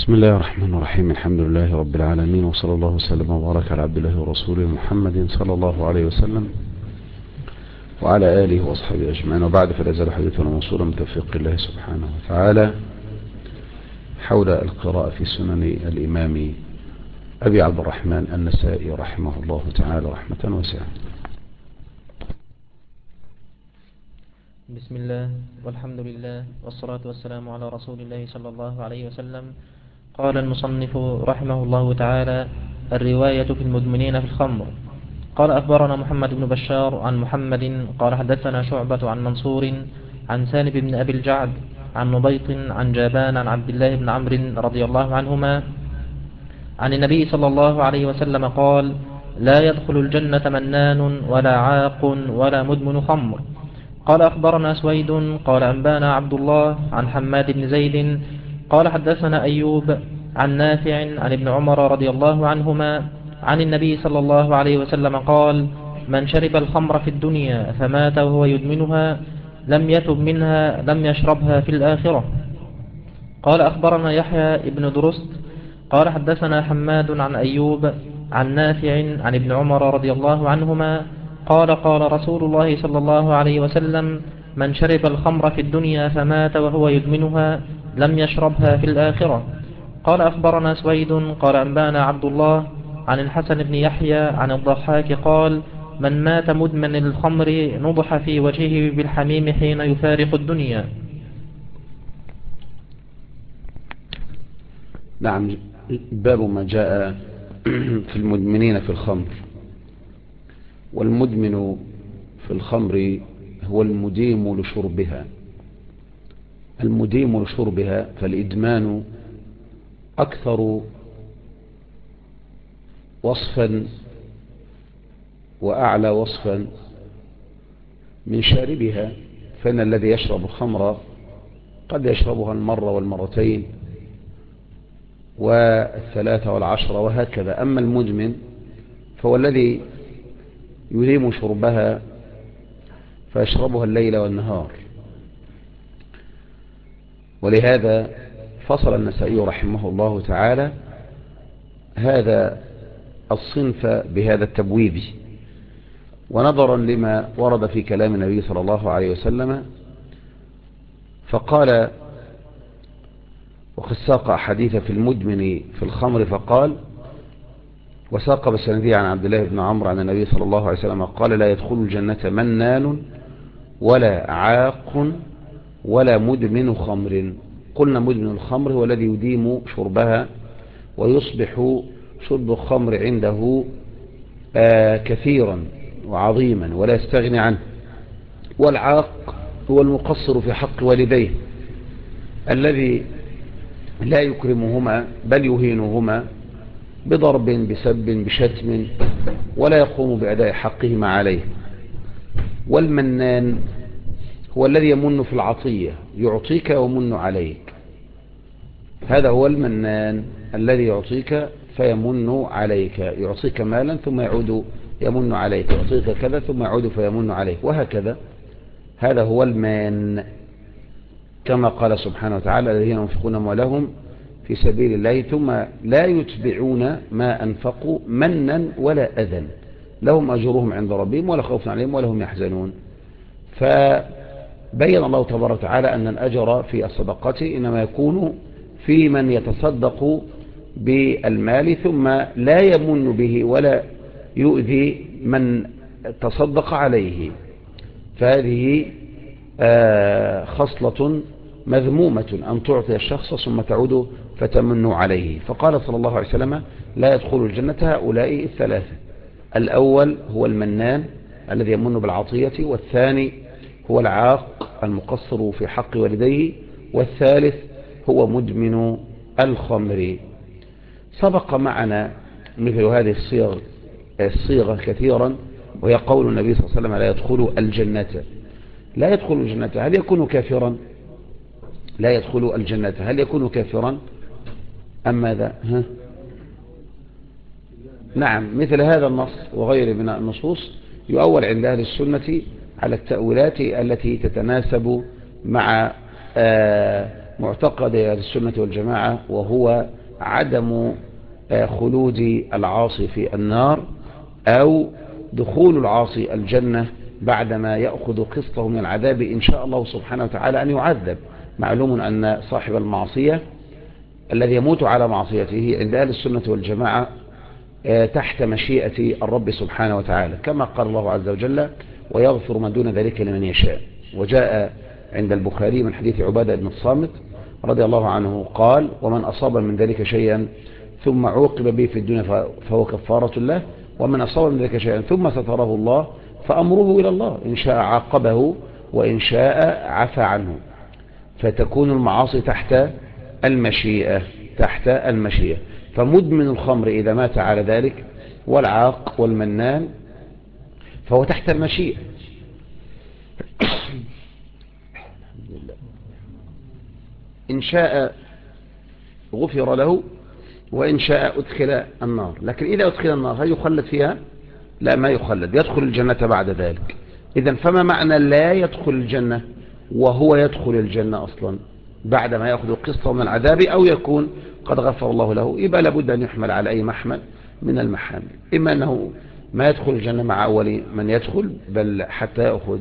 بسم الله الرحمن الرحيم. الحمد لله رب العالمين، وصلى الله وسلم وبارك على عبد الله ورسوله محمد صلى الله عليه وسلم وعلى آله وأصحابه أجمعين، وبعد، فلا يزال حديثنا موصولا من توفيق الله سبحانه وتعالى حول القراءة في سنن الإمام أبي عبد الرحمن النسائي رحمه الله تعالى رحمة واسعة. بسم الله والحمد لله والصلاة والسلام على رسول الله صلى الله عليه وسلم. قال المصنف رحمه الله تعالى: الرواية في المدمنين في الخمر. قال أخبرنا محمد بن بشار عن محمد قال حدثنا شعبة عن منصور عن سالم بن أبي الجعد عن نبيط عن جابان عن عبد الله بن عمرو رضي الله عنهما عن النبي صلى الله عليه وسلم قال: لا يدخل الجنة منان ولا عاق ولا مدمن خمر. قال أخبرنا سويد قال أنبانا عبد الله عن حماد بن زيد قال حدثنا أيوب عن نافع عن ابن عمر رضي الله عنهما عن النبي صلى الله عليه وسلم قال: من شرب الخمر في الدنيا فمات وهو يدمنها لم يتب منها لم يشربها في الآخرة. قال أخبرنا يحيى ابن درست قال حدثنا حماد عن أيوب عن نافع عن ابن عمر رضي الله عنهما قال: قال رسول الله صلى الله عليه وسلم: من شرب الخمر في الدنيا فمات وهو يدمنها لم يشربها في الآخرة. قال أخبرنا سويد قال أنبانا عبد الله عن الحسن بن يحيى عن الضحاك قال: من مات مدمن الخمر نضح في وجهه بالحميم حين يفارق الدنيا. نعم. باب ما جاء في المدمنين في الخمر. والمدمن في الخمر هو المديم لشربها. المديم لشربها، فالإدمان أكثر وصفا وأعلى وصفا من شاربها، فإن الذي يشرب الخمر قد يشربها المرة والمرتين والثلاثة والعشرة وهكذا. أما المدمن فهو الذي يديم شربها فيشربها الليل والنهار. ولهذا فصل النسائي رحمه الله تعالى هذا الصنف بهذا التبويب، ونظرا لما ورد في كلام النبي صلى الله عليه وسلم فقال: وقد ساق حديث في المدمن في الخمر، فقال: وساق بسندية عن عبد الله بن عمرو عن النبي صلى الله عليه وسلم قال: لا يدخل الجنة منان ولا عاق ولا مدمن خمر. قلنا مدمن الخمر هو الذي يديم شربها ويصبح شرب الخمر عنده كثيرا وعظيما ولا يستغني عنه. والعاق هو المقصر في حق والديه الذي لا يكرمهما بل يهينهما بضرب بسب بشتم ولا يقوم بأداء حقهما عليه. والمنان هو الذي يمن في العطية، يعطيك ويمن عليك. هذا هو المنان الذي يعطيك فيمن عليك، يعطيك مالا ثم يعود يمن عليك، يعطيك كذا ثم يعود فيمن عليك، وهكذا. هذا هو المان، كما قال سبحانه وتعالى: الذين ينفقون أموالهم في سبيل الله ثم لا يتبعون ما أنفقوا منا ولا أذى لهم أجرهم عند ربهم ولا خوف عليهم ولا هم يحزنون. فبين الله تبارك وتعالى أن الأجر في الصدقة إنما يكون في من يتصدق بالمال ثم لا يمن به ولا يؤذي من تصدق عليه، فهذه خصلة مذمومة أن تعطي الشخص ثم تعود فتمن عليه. فقال صلى الله عليه وسلم: لا يدخل الجنة هؤلاء الثلاثة: الأول هو المنان الذي يمن بالعطية، والثاني هو العاق المقصر في حق والديه، والثالث هو مدمن الخمر. سبق معنا مثل هذه الصيغة كثيرا، وهي قول النبي صلى الله عليه وسلم: لا يدخل الجنة. لا يدخل الجنة، هل يكون كافرا؟ لا يدخل الجنة، هل يكون كافرا أم ماذا؟ نعم، مثل هذا النص وغيره من النصوص يؤول عند أهل السنة على التأويلات التي تتناسب مع معتقد أهل السنة والجماعة، وهو عدم خلود العاصي في النار أو دخول العاصي الجنة بعدما يأخذ قسطه من العذاب إن شاء الله سبحانه وتعالى أن يعذب. معلوم أن صاحب المعصية الذي يموت على معصيته عند أهل السنة والجماعة تحت مشيئة الرب سبحانه وتعالى، كما قال الله عز وجل: ويغفر ما دون ذلك لمن يشاء. وجاء عند البخاري من حديث عبادة بن الصامت رضي الله عنه قال: ومن أصاب من ذلك شيئا ثم عوقب به في الدنيا فهو كفارة له، ومن أصاب من ذلك شيئا ثم ستره الله فأمره إلى الله، إن شاء عاقبه وإن شاء عفى عنه. فتكون المعاصي تحت المشيئة. فمدمن الخمر إذا مات على ذلك، والعاق والمنان، فهو تحت المشيئة. إن شاء غفر له وإن شاء أدخل النار. لكن إذا أدخل النار هل يخلد فيها؟ لا، ما يخلد، يدخل الجنة بعد ذلك. إذن فما معنى لا يدخل الجنة وهو يدخل الجنة أصلا بعدما يأخذ قسطه من العذاب أو يكون قد غفر الله له؟ يبقى لابد أن يحمل على أي محمل من المحامل، إما أنه ما يدخل الجنة مع أول من يدخل، بل حتى يأخذ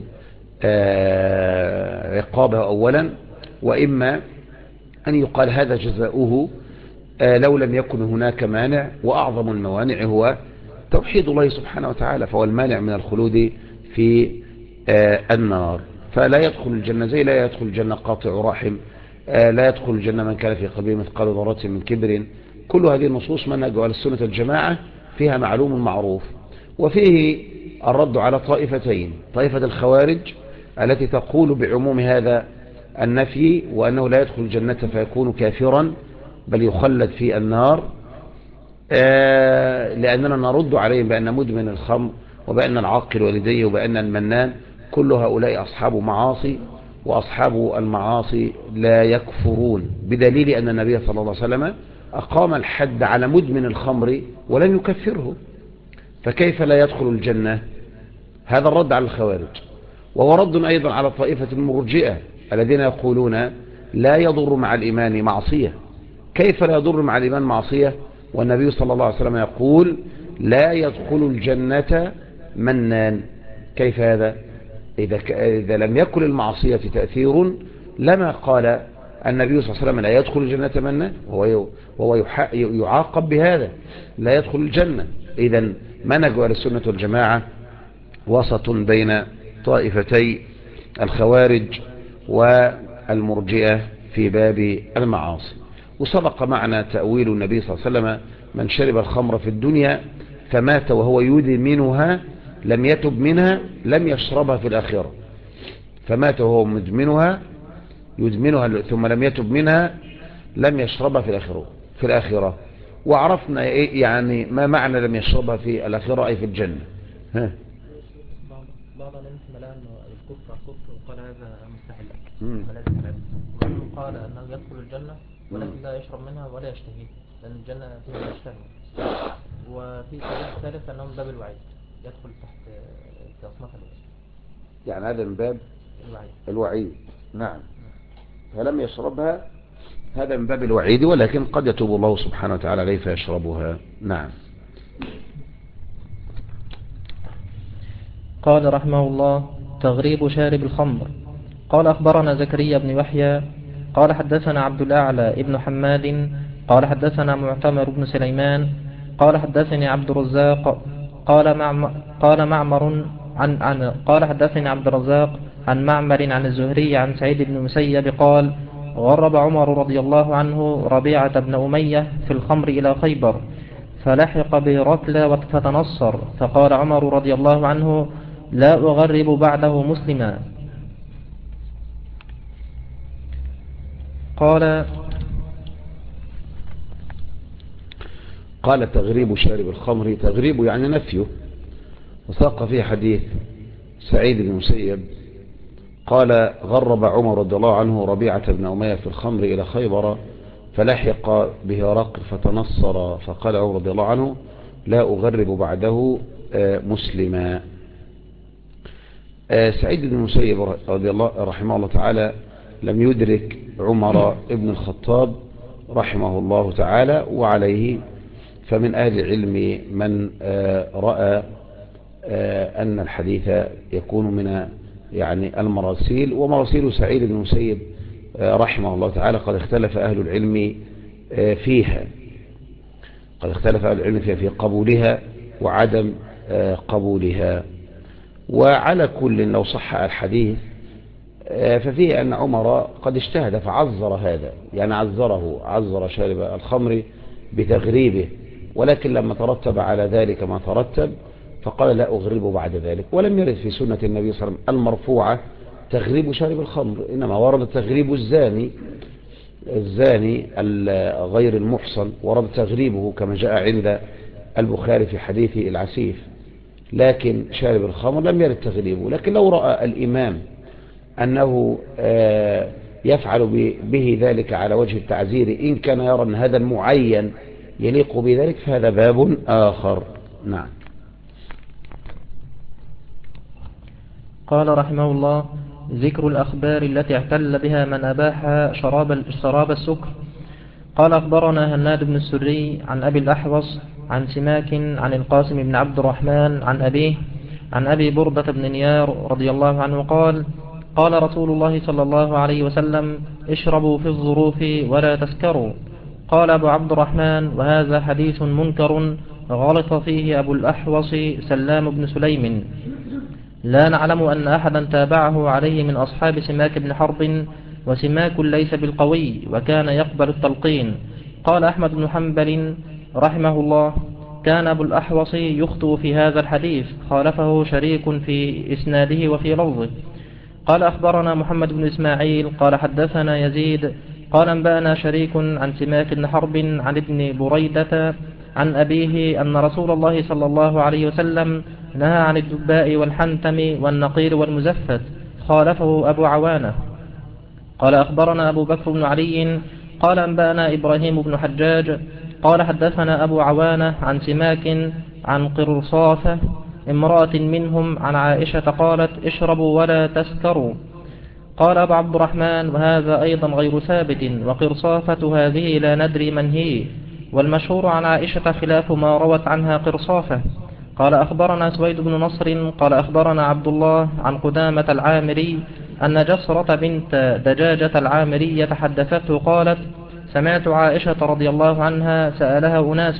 عقابه أولا، وإما أن يقال هذا جزاؤه لو لم يكن هناك مانع، وأعظم الموانع هو توحيد الله سبحانه وتعالى، فهو المانع من الخلود في النار. فلا يدخل الجنة زي لا يدخل الجنة قاطع رحم، لا يدخل الجنة من كان في قلبه مثقال ذرة من كبر. كل هذه النصوص منهج أهل السنة الجماعة فيها معلوم معروف. وفيه الرد على طائفتين: طائفة الخوارج التي تقول بعموم هذا النفي وأنه لا يدخل الجنة فيكون كافرا بل يخلد في النار، لأننا نرد عليهم بأن مدمن الخمر وبأن العاقل والديه وبأن المنان كل هؤلاء أصحاب معاصي، وأصحاب المعاصي لا يكفرون، بدليل أن النبي صلى الله عليه وسلم أقام الحد على مدمن الخمر ولم يكفره، فكيف لا يدخل الجنة؟ هذا الرد على الخوارج. وهو رد أيضا على طائفة المرجئة الذين يقولون لا يضر مع الإيمان معصية. كيف لا يضر مع الإيمان معصية والنبي صلى الله عليه وسلم يقول لا يدخل الجنة منان؟ كيف هذا؟ إذا لم يكن المعصية تأثير لما قال النبي صلى الله عليه وسلم لا يدخل الجنة منان، وهو يعاقب بهذا لا يدخل الجنة. إذن منهج أهل السنة والجماعة وسط بين طائفتي الخوارج والمرجئة في باب المعاصي. وسبق معنا تأويل النبي صلى الله عليه وسلم: من شرب الخمر في الدنيا فمات وهو يدمنها لم يتب منها لم يشربها في الآخرة. فمات وهو يدمنها ثم لم يتب منها لم يشربها في الآخرة. وعرفنا يعني ما معنى لم يشربها في الآخرة، أي في الجنة. ها؟ بعض الناس ملا أنه الكفر وقال هذا مستحيل ولازم يلعب، ومنهم قال أنه يدخل الجنة ولكن لا يشرب منها ولا يشتهي لأن الجنة فيها ما يشتهي. وفي سبيل ثالث أنه من باب الوعيد يدخل تحت تصنيف الوعيد، يعني هذا من باب الوعيد. نعم. فلم يشربها هذا من باب الوعيد، ولكن قد يتوب الله سبحانه وتعالى عليه فيشربها. نعم. قال رحمه الله: تغريب شارب الخمر. قال أخبرنا زكريا بن يحيى قال حدثنا عبد الأعلى ابن حماد قال حدثنا معتمر بن سليمان قال حدثني عبد الرزاق قال حدثني عبد الرزاق عن معمر عن الزهري عن سعيد بن مسيب قال: غرب عمر رضي الله عنه ربيعة بن أمية في الخمر إلى خيبر، فلحق برتلى فتنصر، فقال عمر رضي الله عنه: لا أغرب بعده مسلما. قال تغريب شارب الخمر، تغريب يعني نفيه. وساق فيه حديث سعيد بن مسيب قال: غرب عمر رضي الله عنه ربيعة بن أمية في الخمر إلى خيبر، فلحق به رقر فتنصر، فقال عمر رضي الله عنه: لا أغرب بعده مسلما. سعيد بن مسيب رضي الله رحمه الله تعالى لم يدرك عمر ابن الخطاب رحمه الله تعالى، وعليه فمن أهل العلم من رأى أن الحديث يكون من يعني المراسيل، ومراسيل سعيد بن المسيب رحمه الله تعالى قد اختلف أهل العلم فيها، قد اختلف أهل العلم فيها في قبولها وعدم قبولها. وعلى كل لو صح الحديث ففيه أن عمر قد اجتهد فعذر هذا، يعني عذر شارب الخمر بتغريبه، ولكن لما ترتب على ذلك ما ترتب فقال لا أغربه بعد ذلك. ولم يرد في سنة النبي صلى الله عليه وسلم المرفوعة تغريب شارب الخمر، إنما ورد تغريب الزاني غير المحصن، ورد تغريبه كما جاء عند البخاري في حديث العسيف، لكن شارب الخمر لم يرد تغريبه. لكن لو رأى الإمام أنه يفعل به ذلك على وجه التعزير، إن كان يرى أن هذا المعين يليق بذلك فهذا باب آخر. نعم. قال رحمه الله: ذكر الأخبار التي اعتل بها من أباح شراب السكر. قال أخبرنا هناد بن السري عن أبي الأحوص عن سماك عن القاسم بن عبد الرحمن عن أبيه عن أبي بردة بن نيار رضي الله عنه قال: قال رسول الله صلى الله عليه وسلم: اشربوا في الظروف ولا تسكروا. قال أبو عبد الرحمن: وهذا حديث منكر غلط فيه أبو الأحوص سلام بن سليم، لا نعلم أن أحدا تابعه عليه من أصحاب سماك بن حرب، وسماك ليس بالقوي وكان يقبل التلقين. قال أحمد بن حنبل رحمه الله: كان أبو الأحوص يخطئ في هذا الحديث، خالفه شريك في إسناده وفي لفظه. قال أخبرنا محمد بن إسماعيل قال حدثنا يزيد قال أنبأنا شريك عن سماك بن حرب عن ابن بريدة عن أبيه أن رسول الله صلى الله عليه وسلم نهى عن الدباء والحنتم والنقير والمزفت، خالفه أبو عوانة. قال أخبرنا أبو بكر بن علي قال أنبأنا إبراهيم بن حجاج قال حدثنا أبو عوانة عن سماك عن قرصافة امرأة منهم عن عائشة قالت: اشربوا ولا تسكروا. قال أبو عبد الرحمن: وهذا أيضا غير ثابت، وقرصافة هذه لا ندري من هي، والمشهور عن عائشة خلاف ما روت عنها قرصافة. قال أخبرنا سويد بن نصر قال أخبرنا عبد الله عن قدامة العامري أن جسرة بنت دجاجة العامري حدثته قالت: سمعت عائشة رضي الله عنها سألها أناس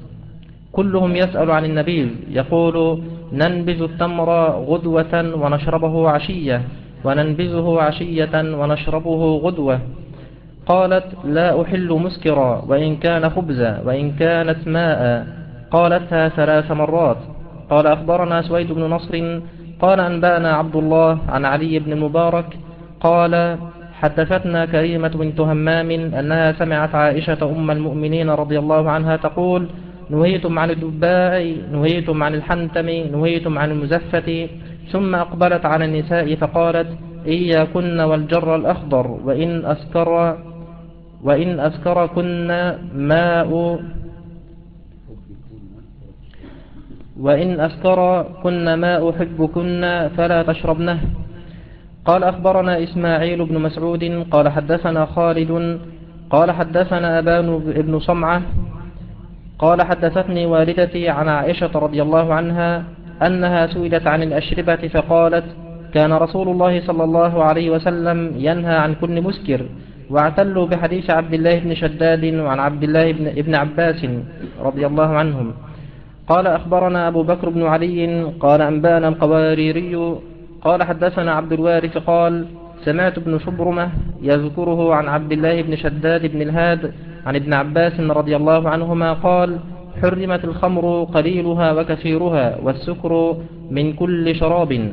كلهم يسأل عن النبيذ، يقول: ننبذ التمر غدوة ونشربه عشية، وننبذه عشية ونشربه غدوة. قالت: لا أحل مسكرا، وإن كان خبزا، وإن كانت ماء. قالتها 3 مرات. قال أخبرنا سويد بن نصر قال أنبأنا عبد الله عن علي بن المبارك قال حدثتنا كريمة بنت همام أنها سمعت عائشة أم المؤمنين رضي الله عنها تقول: نهيتم عن الدباء، نهيتم عن الحنتم، نهيتم عن المزفة. ثم أقبلت على النساء فقالت: إياكن والجر الأخضر، وإن أسكركن ماء حبكن فلا تشربنه. قال أخبرنا إسماعيل بن مسعود قال حدثنا خالد قال حدثنا أبان بن صمعة قال حدثتني والدتي عن عائشة رضي الله عنها أنها سئلت عن الأشربة فقالت: كان رسول الله صلى الله عليه وسلم ينهى عن كل مسكر. واعتلوا بحديث عبد الله بن شداد وعن عبد الله بن عباس رضي الله عنهم. قال أخبرنا أبو بكر بن علي قال أنبانا القواريري قال حدثنا عبد الوارث قال سمعت ابن شبرمة يذكره عن عبد الله بن شداد بن الهاد عن ابن عباس رضي الله عنهما قال: حرمت الخمر قليلها وكثيرها، والسكر من كل شراب.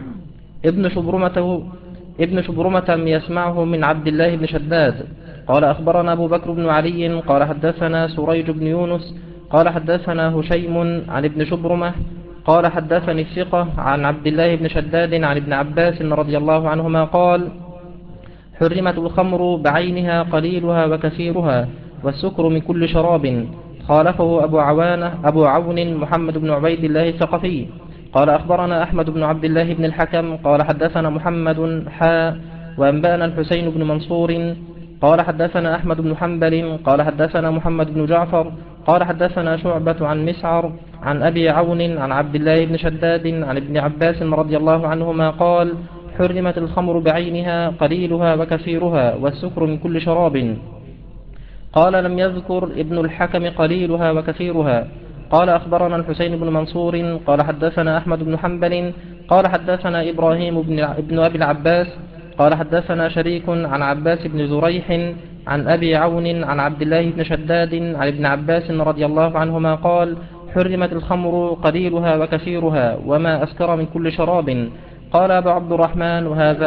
ابن شبرمة يسمعه من عبد الله بن شداد. قال أخبرنا أبو بكر بن علي قال حدثنا سريج بن يونس قال حدثنا هشيم عن ابن شبرمة قال حدثني الثقة عن عبد الله بن شداد عن ابن عباس رضي الله عنهما قال: حرمت الخمر بعينها قليلها وكثيرها، والسكر من كل شراب. خالفه أبو عون محمد بن عبيد الله الثقفي. قال أخبرنا أحمد بن عبد الله بن الحكم قال حدثنا محمد وأنبأنا الحسين بن منصور قال حدثنا أحمد بن حنبل قال حدثنا محمد بن جعفر قال حدثنا شعبة عن مسعر عن أبي عون عن عبد الله بن شداد عن ابن عباس رضي الله عنهما قال حرمت الخمر بعينها قليلها وكثيرها والسكر من كل شراب. قال لم يذكر ابن الحكم قليلها وكثيرها. قال أخبرنا الحسين بن منصور قال حدثنا أحمد بن حنبل قال حدثنا إبراهيم بن أبي العباس قال حدثنا شريك عن عباس بن زريح عن أبي عون عن عبد الله بن شداد عن ابن عباس رضي الله عنهما قال حرمت الخمر قليلها وكثيرها وما أسكر من كل شراب. قال أبو عبد الرحمن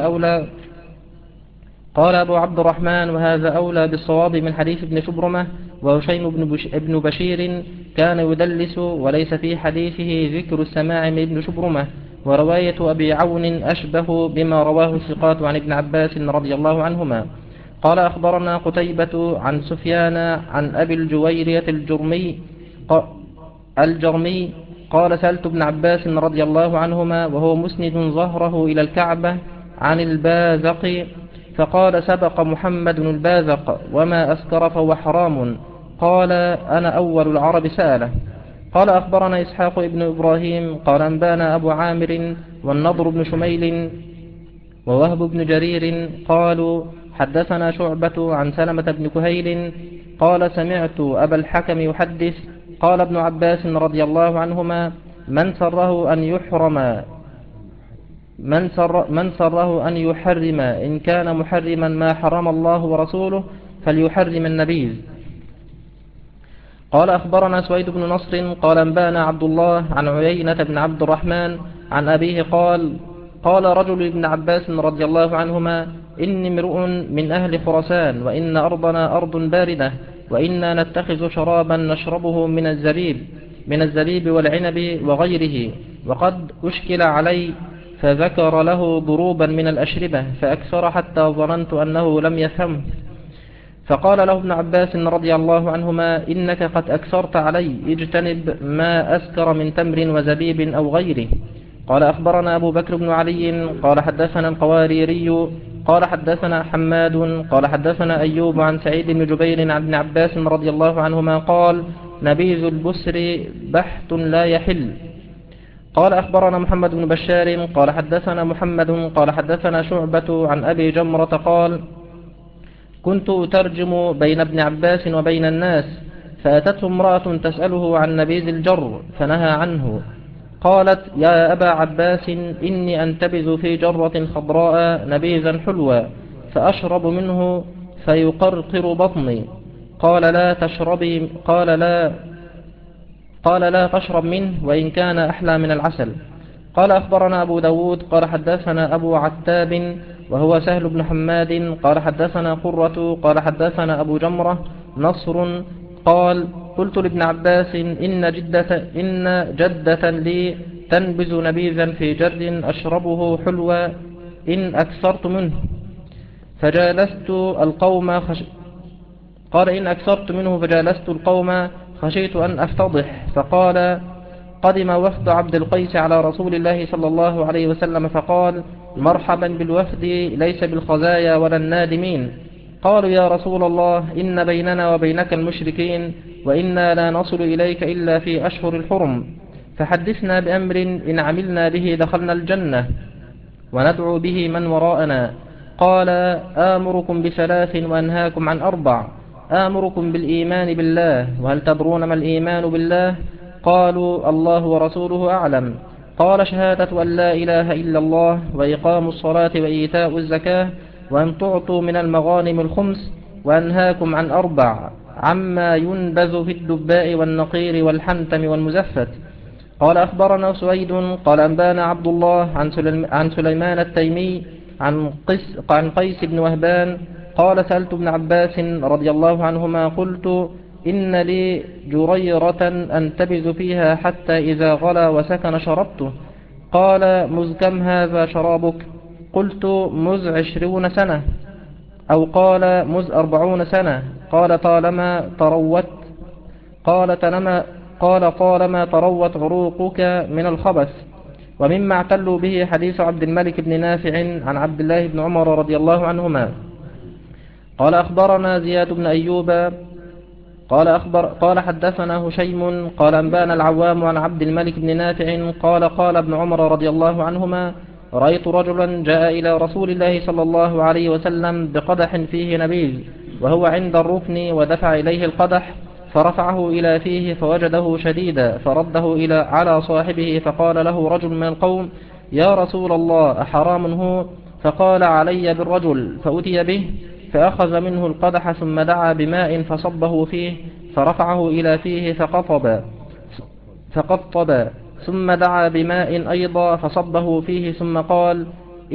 وهذا أولى بالصواب من حديث ابن شبرمة. وهشيم بن بشير كان يدلس وليس في حديثه ذكر السماع من ابن شبرمة. ورواية أبي عون أشبه بما رواه الثقات عن ابن عباس رضي الله عنهما. قال أخبرنا قتيبة عن سفيان عن أبي الجويرية الجرمي قال سألت ابن عباس رضي الله عنهما وهو مسند ظهره إلى الكعبة عن البازق فقال سبق محمد البازق وما أسكر فهو حرام. قال أنا أول العرب سأله. قال أخبرنا إسحاق ابن إبراهيم قال أنبانا أبو عامر والنضر بن شميل ووهب بن جرير قالوا حدثنا شعبة عن سلمة بن كهيل قال سمعت أبا الحكم يحدث قال ابن عباس رضي الله عنهما من سره أن يحرم إن كان محرما ما حرم الله ورسوله فليحرم النبيذ. قال أخبرنا سويد بن نصر قال أنبانا عبد الله عن عيينة بن عبد الرحمن عن أبيه قال رجل ابن عباس رضي الله عنهما إني امرؤ من أهل خراسان وإن أرضنا أرض باردة وإنا نتخذ شرابا نشربه من الزبيب والعنب وغيره وقد أشكل علي فذكر له ضروبا من الأشربة فأكثر حتى ظننت أنه لم يفهمه. فقال له ابن عباس رضي الله عنهما إنك قد أكثرت علي اجتنب ما أسكر من تمر وزبيب أو غيره. قال أخبرنا أبو بكر بن علي قال حدثنا القواريري قال حدثنا حماد قال حدثنا أيوب عن سعيد بن جبير عن ابن عباس رضي الله عنهما قال نبيذ البسر بحت لا يحل. قال أخبرنا محمد بن بشار قال حدثنا محمد قال حدثنا شعبة عن أبي جمرة قال كنت أترجم بين ابن عباس وبين الناس فأتته امرأة تسأله عن نبيذ الجر فنهى عنه. قالت يا أبا عباس إني أنتبذ في جرة خضراء نبيذا حلوا فأشرب منه فيقرقر بطني. قال لا تشرب منه وإن كان أحلى من العسل. قال أخبرنا أبو داود قال حدثنا أبو عتاب وهو سهل بن حماد قال حدثنا قرة قال حدثنا أبو جمرة نصر قال قلت لابن عباس إن جدة لي تنبذ نبيذا في جر أشربه حلوى إن أكثرت منه فجالست القوم خشيت أن أفتضح. فقال قدم وفد عبد القيس على رسول الله صلى الله عليه وسلم فقال مرحبا بالوفد ليس بالخزايا ولا النادمين. قالوا يا رسول الله إن بيننا وبينك المشركين وإنا لا نصل إليك إلا في أشهر الحرم فحدثنا بأمر إن عملنا به دخلنا الجنة وندعو به من وراءنا. قال آمركم بثلاث وأنهاكم عن أربع آمركم بالإيمان بالله وهل تدرون ما الإيمان بالله؟ قالوا الله ورسوله أعلم. قال شهادة أن لا إله إلا الله وإقام الصلاة وإيتاء الزكاة وأن تعطوا من المغانم الخمس وأنهاكم عن أربع عما ينبذ في الدباء والنقير والحنتم والمزفت. قال أخبرنا سويد قال أنبانا عبد الله عن سليمان التيمي عن قيس بن وهبان قال سألت ابن عباس رضي الله عنهما قلت إن لي جريرة أنتبذ فيها حتى إذا غلا وسكن شربته. قال مذ كم هذا شرابك؟ قلت مذ 20 سنة أو قال مذ 40 سنة. قال طالما طالما تروت عروقك من الخبث. ومما اعتلوا به حديث عبد الملك بن نافع عن عبد الله بن عمر رضي الله عنهما قال أخبرنا زياد بن أيوب قال حدثنا هشيم قال أنبانا العوام عن عبد الملك بن نافع قال ابن عمر رضي الله عنهما رأيت رجلا جاء إلى رسول الله صلى الله عليه وسلم بقدح فيه نبيذ وهو عند الركن ودفع إليه القدح فرفعه إلى فيه فوجده شديدا فرده على صاحبه فقال له رجل من القوم يا رسول الله أحرام هو؟ فقال علي بالرجل فأتي به فأخذ منه القدح ثم دعا بماء فصبه فيه فرفعه إلى فيه فقطب ثم دعا بماء أيضا فصبه فيه ثم قال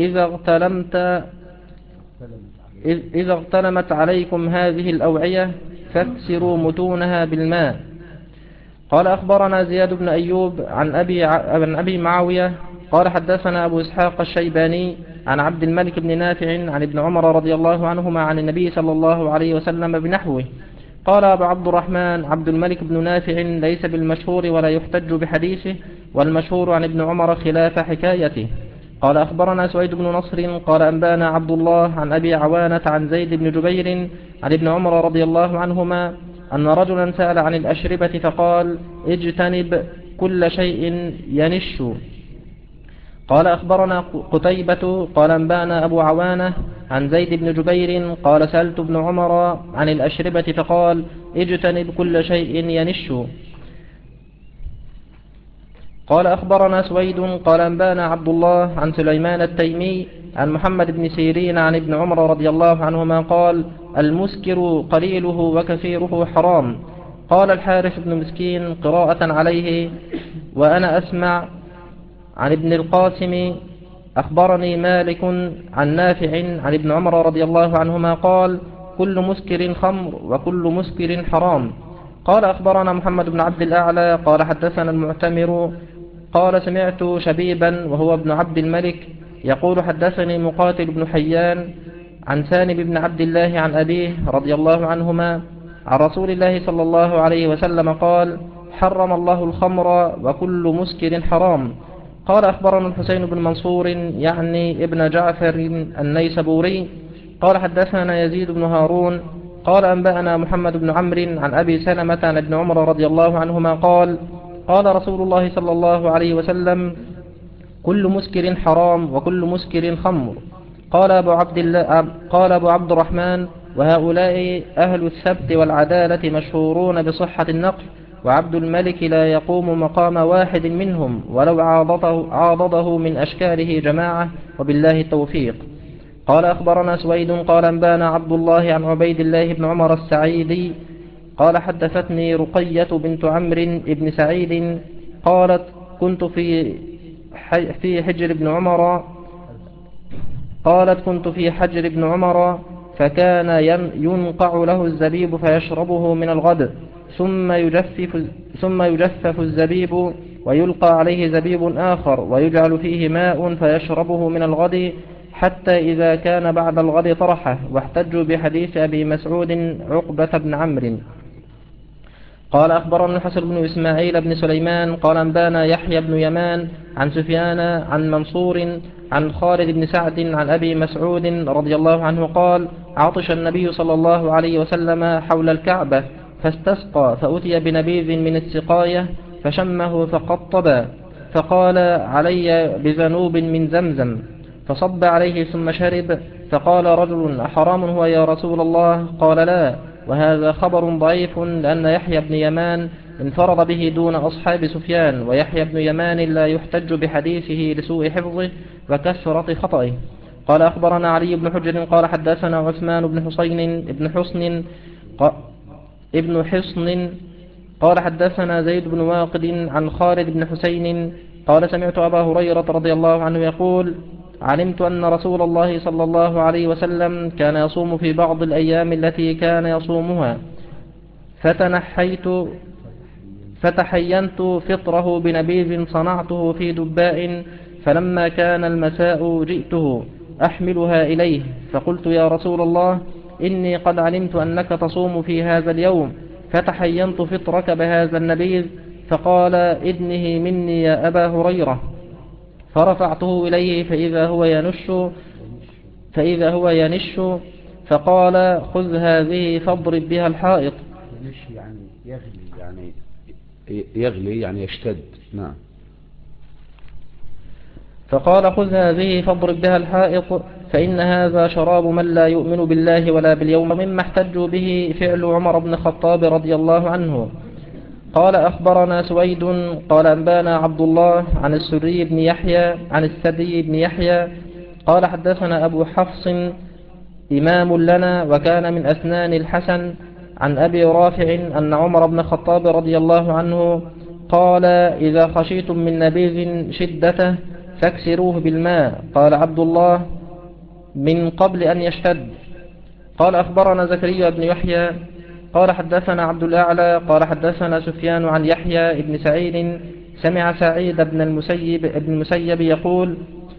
إذا اغتلمت عليكم هذه الأوعية فاكسروا متونها بالماء. قال أخبرنا زياد بن أيوب عن أبي معاوية قال حدثنا أبو إسحاق الشيباني عن عبد الملك بن نافع عن ابن عمر رضي الله عنهما عن النبي صلى الله عليه وسلم بنحوه. قال أبو عبد الرحمن عبد الملك بن نافع ليس بالمشهور ولا يحتج بحديثه، والمشهور عن ابن عمر خلاف حكايته. قال أخبرنا سويد بن نصر قال أنبانا عبد الله عن أبي عوانة عن زيد بن جبير عن ابن عمر رضي الله عنهما أن رجلا سأل عن الأشربة فقال اجتنب كل شيء ينش. قال أخبرنا قتيبة قال أنبانا أبو عوانة عن زيد بن جبير قال سألت ابن عمر عن الأشربة فقال اجتنب كل شيء ينش. قال أخبرنا سويد قال أنبانا عبد الله عن سليمان التيمي عن محمد بن سيرين عن ابن عمر رضي الله عنهما قال المسكر قليله وكثيره حرام. قال الحارث بن مسكين قراءة عليه وأنا أسمع عن ابن القاسم أخبرني مالك عن نافع عن ابن عمر رضي الله عنهما قال كل مسكر خمر وكل مسكر حرام. قال أخبرنا محمد بن عبد الأعلى قال حدثنا المعتمر قال سمعت شبيبا وهو ابن عبد الملك يقول حدثني مقاتل بن حيان عن سالم بن عبد الله عن أبيه رضي الله عنهما عن رسول الله صلى الله عليه وسلم قال حرم الله الخمر وكل مسكر حرام. قال أخبرنا الحسين بن منصور يعني ابن جعفر النيسابوري قال حدثنا يزيد بن هارون قال أنبأنا محمد بن عمرو عن أبي سلمة عن ابن عمر رضي الله عنهما قال قال رسول الله صلى الله عليه وسلم كل مسكر حرام وكل مسكر خمر. قال أبو عبد الرحمن وهؤلاء أهل الثبت والعدالة مشهورون بصحة النقل، وعبد الملك لا يقوم مقام واحد منهم ولو عاضده من أشكاله جماعة، وبالله التوفيق. قال أخبرنا سويد قال أنبانا عبد الله عن عبيد الله بن عمر السعيدي قال حدثتني رقية بنت عمرو بن سعيد قالت كنت في حجر ابن عمر فكان ينقع له الزبيب فيشربه من الغد ثم يجفف الزبيب ويلقى عليه زبيب آخر ويجعل فيه ماء فيشربه من الغد حتى إذا كان بعد الغد طرحه. واحتجوا بحديث أبي مسعود عقبة بن عمرو. قال أخبرنا الحسن بن إسماعيل بن سليمان قال أنبانا يحيى بن يمان عن سفيان عن منصور عن خالد بن سعد عن أبي مسعود رضي الله عنه قال عطش النبي صلى الله عليه وسلم حول الكعبة فاستسقى فأتي بنبيذ من السقاية فشمه فقطب فقال علي بذنوب من زمزم فصب عليه ثم شرب. فقال رجل أحرام هو يا رسول الله؟ قال لا، وهذا خبر ضعيف لأن يحيى بن يمان انفرد به دون أصحاب سفيان، ويحيى بن يمان لا يحتج بحديثه لسوء حفظه وكثرة خطئه. قال أخبرنا علي بن حجر قال حدثنا عثمان ابن حصن قال حدثنا زيد بن واقد عن خالد بن حسين قال سمعت أبا هريرة رضي الله عنه يقول علمت أن رسول الله صلى الله عليه وسلم كان يصوم في بعض الأيام التي كان يصومها فتحينت فطره بنبيذ صنعته في دباء، فلما كان المساء جئته أحملها إليه فقلت يا رسول الله إني قد علمت أنك تصوم في هذا اليوم فتحينت فطرك بهذا النبيذ، فقال إدنه مني يا أبا هريرة. فرفعته إليه فإذا هو ينش فقال خذ هذه فاضرب بها الحائط. ينش يعني يغلي يعني يشتد. نعم. فقال خذ هذه فاضرب بها الحائط فإن هذا شراب من لا يؤمن بالله ولا باليوم. مما احتجوا به فعل عمر بن الخطاب رضي الله عنه. قال أخبرنا سويد قال أنبانا عبد الله عن السري بن يحيى عن السدي بن يحيى قال حدثنا أبو حفص إمام لنا وكان من أسنان الحسن عن أبي رافع أن عمر بن الخطاب رضي الله عنه قال إذا خشيتم من نبيذ شدته فاكسروه بالماء. قال عبد الله من قبل أن يشتد. قال أخبرنا زكريا بن يحيى قال حدثنا عبد الأعلى قال حدثنا سفيان عن يحيى بن سعيد سمع سعيد بن المسيب يقول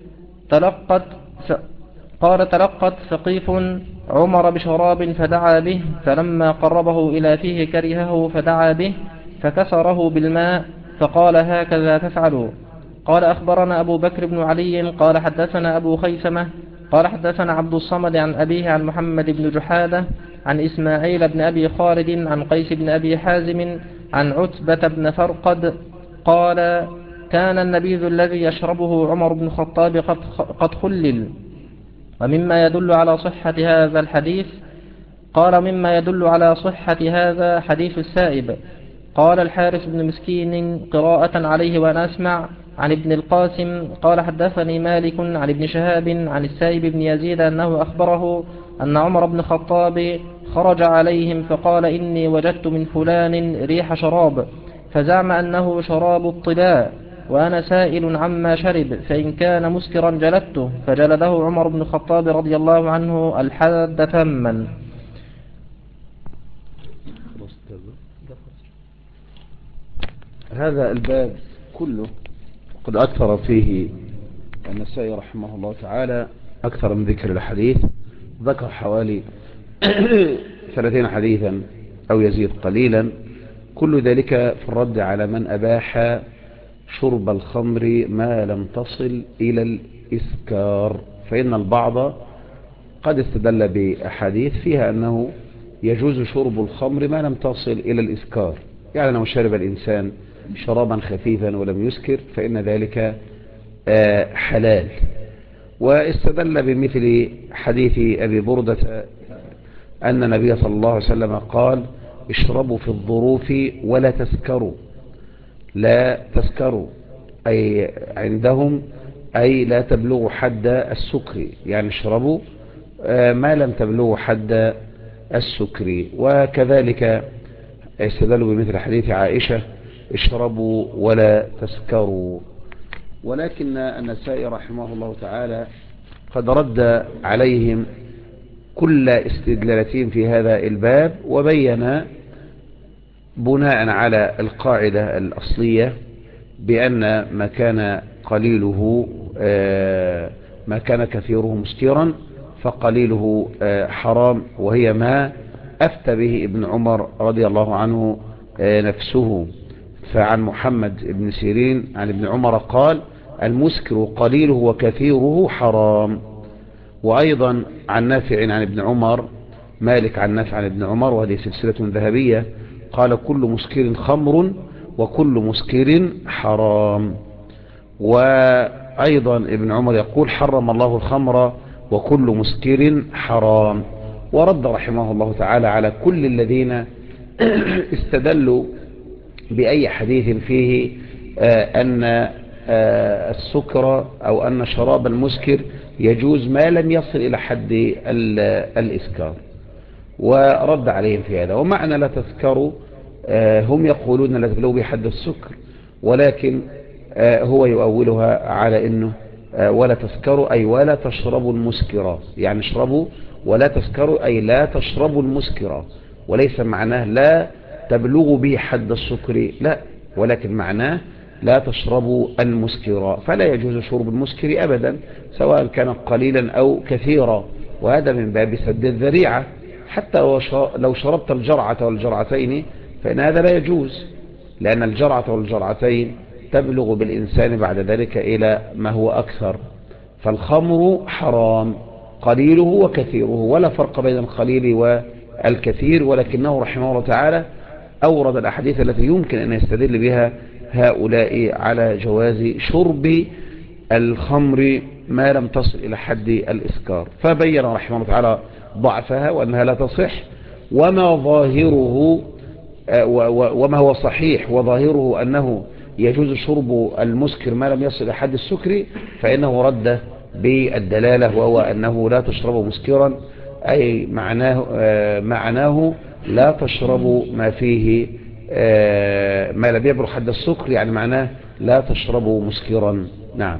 تلقت ثقيف عمر بشراب فدعا به فلما قربه إلى فيه كرهه فدعا به فكسره بالماء فقال هكذا تفعل. قال أخبرنا أبو بكر بن علي قال حدثنا أبو خيثمة قال حدثنا عبد الصمد عن أبيه عن محمد بن جحادة عن إسماعيل بن أبي خالد عن قيس بن أبي حازم عن عتبة بن فرقد قال كان النبيذ الذي يشربه عمر بن الخطاب قد خلل. ومما يدل على صحة هذا الحديث قال مما يدل على صحة هذا حديث السائب. قال الحارث بن مسكين قراءة عليه وأنا أسمع عن ابن القاسم قال حدثني مالك عن ابن شهاب عن السائب بن يزيد أنه أخبره أن عمر بن الخطاب خرج عليهم فقال إني وجدت من فلان ريح شراب فزعم أنه شراب الطلاء وأنا سائل عما شرب فإن كان مسكرا جلدته فجلده عمر بن الخطاب رضي الله عنه الحد تما. هذا الباب كله قد أكثر فيه النسائي رحمه الله تعالى أكثر من ذكر الحديث. ذكر حوالي 30 حديثا أو يزيد قليلا، كل ذلك في الرد على من أباح شرب الخمر ما لم تصل إلى الإسكار. فإن البعض قد استدل بأحاديث فيها أنه يجوز شرب الخمر ما لم تصل إلى الإسكار، يعني لو شرب الإنسان شرابا خفيفا ولم يسكر فإن ذلك حلال. واستدل بمثل حديث أبي بردة أن النبي صلى الله عليه وسلم قال اشربوا في الظروف ولا تسكروا. لا تسكروا أي عندهم أي لا تبلغوا حد السكر، يعني اشربوا ما لم تبلغوا حد السكر. وكذلك استدلوا بمثل حديث عائشة اشربوا ولا تسكروا. ولكن النسائي رحمه الله تعالى قد رد عليهم كل استدلالتهم في هذا الباب، وبين بناء على القاعدة الأصلية بأن ما كان قليله ما كان كثيره مسكرا فقليله حرام، وهي ما أفتى به ابن عمر رضي الله عنه نفسه. فعن محمد بن سيرين عن ابن عمر قال المسكر قليله وكثيره حرام. وأيضا عن نافع عن ابن عمر، مالك عن نافع عن ابن عمر وهذه سلسلة ذهبية، قال كل مسكر خمر وكل مسكر حرام. وأيضا ابن عمر يقول حرم الله الخمر وكل مسكر حرام. ورد رحمه الله تعالى على كل الذين استدلوا بأي حديث فيه أن السكر أو أن شراب المسكر يجوز ما لم يصل إلى حد الإسكار، ورد عليهم في هذا. ومعنى لا تسكروا هم يقولون لا تبلغوا بحد السكر، ولكن هو يؤولها على أنه ولا تسكروا أي ولا تشربوا المسكرات، يعني اشربوا ولا تسكروا أي لا تشربوا المسكرات، وليس معناه لا تبلغوا به حد السكر، لا، ولكن معناه لا تشربوا المسكرات. فلا يجوز شرب المسكر أبدا سواء كان قليلا أو كثيرا، وهذا من باب سد الذريعة. حتى لو شربت الجرعة والجرعتين فإن هذا لا يجوز، لأن الجرعة والجرعتين تبلغ بالإنسان بعد ذلك إلى ما هو أكثر. فالخمر حرام قليله وكثيره، ولا فرق بين القليل والكثير، ولكنه رحمه الله تعالى أورد الأحاديث التي يمكن أن يستدل بها هؤلاء على جواز شرب الخمر ما لم تصل إلى حد الإسكار، فبين رحمه الله تعالى ضعفها وأنها لا تصح، وما ظاهره وما هو صحيح وظاهره أنه يجوز شرب المسكر ما لم يصل إلى حد السكر، فإنه رد بالدلالة، وهو أنه لا تشرب مسكرا، أي معناه لا تشرب ما فيه ما لم يبلغ حد السكر، يعني معناه لا تشرب مسكرا. نعم.